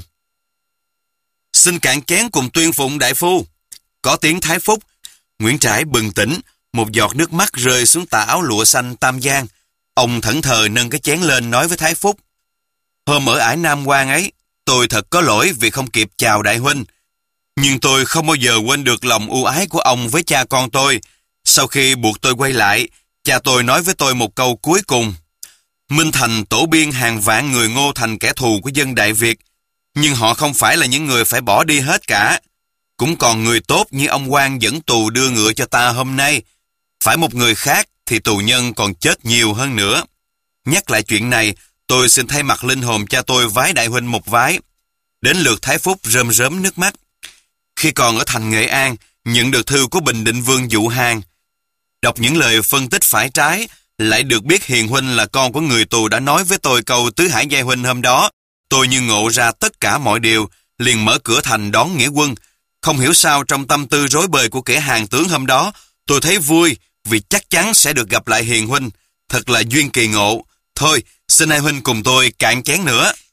[SPEAKER 1] Xin cạn chén cùng tuyên phụng đại phu. Có tiếng Thái Phúc. Nguyễn Trãi bừng tỉnh, một giọt nước mắt rơi xuống tà áo lụa xanh tam giang. Ông thẫn thờ nâng cái chén lên nói với Thái Phúc: Hôm ở ải Nam Quan ấy, tôi thật có lỗi vì không kịp chào đại huynh. Nhưng tôi không bao giờ quên được lòng ưu ái của ông với cha con tôi. Sau khi buộc tôi quay lại, cha tôi nói với tôi một câu cuối cùng: Minh Thành tổ biên hàng vạn người Ngô thành kẻ thù của dân Đại Việt, nhưng họ không phải là những người phải bỏ đi hết cả. Cũng còn người tốt như ông quan dẫn tù đưa ngựa cho ta hôm nay. Phải một người khác thì tù nhân còn chết nhiều hơn nữa. Nhắc lại chuyện này, tôi xin thay mặt linh hồn cha tôi vái đại huynh một vái. Đến lượt Thái Phúc rơm rớm nước mắt. Khi còn ở thành Nghệ An, nhận được thư của Bình Định Vương Dụ Hàng. Đọc những lời phân tích phải trái, lại được biết hiền huynh là con của người tù đã nói với tôi câu tứ hải giai huynh hôm đó. Tôi như ngộ ra tất cả mọi điều, liền mở cửa thành đón nghĩa quân. Không hiểu sao trong tâm tư rối bời của kẻ hàng tướng hôm đó, tôi thấy vui vì chắc chắn sẽ được gặp lại Hiền huynh. Thật là duyên kỳ ngộ. Thôi, xin hai huynh cùng tôi cạn chén nữa.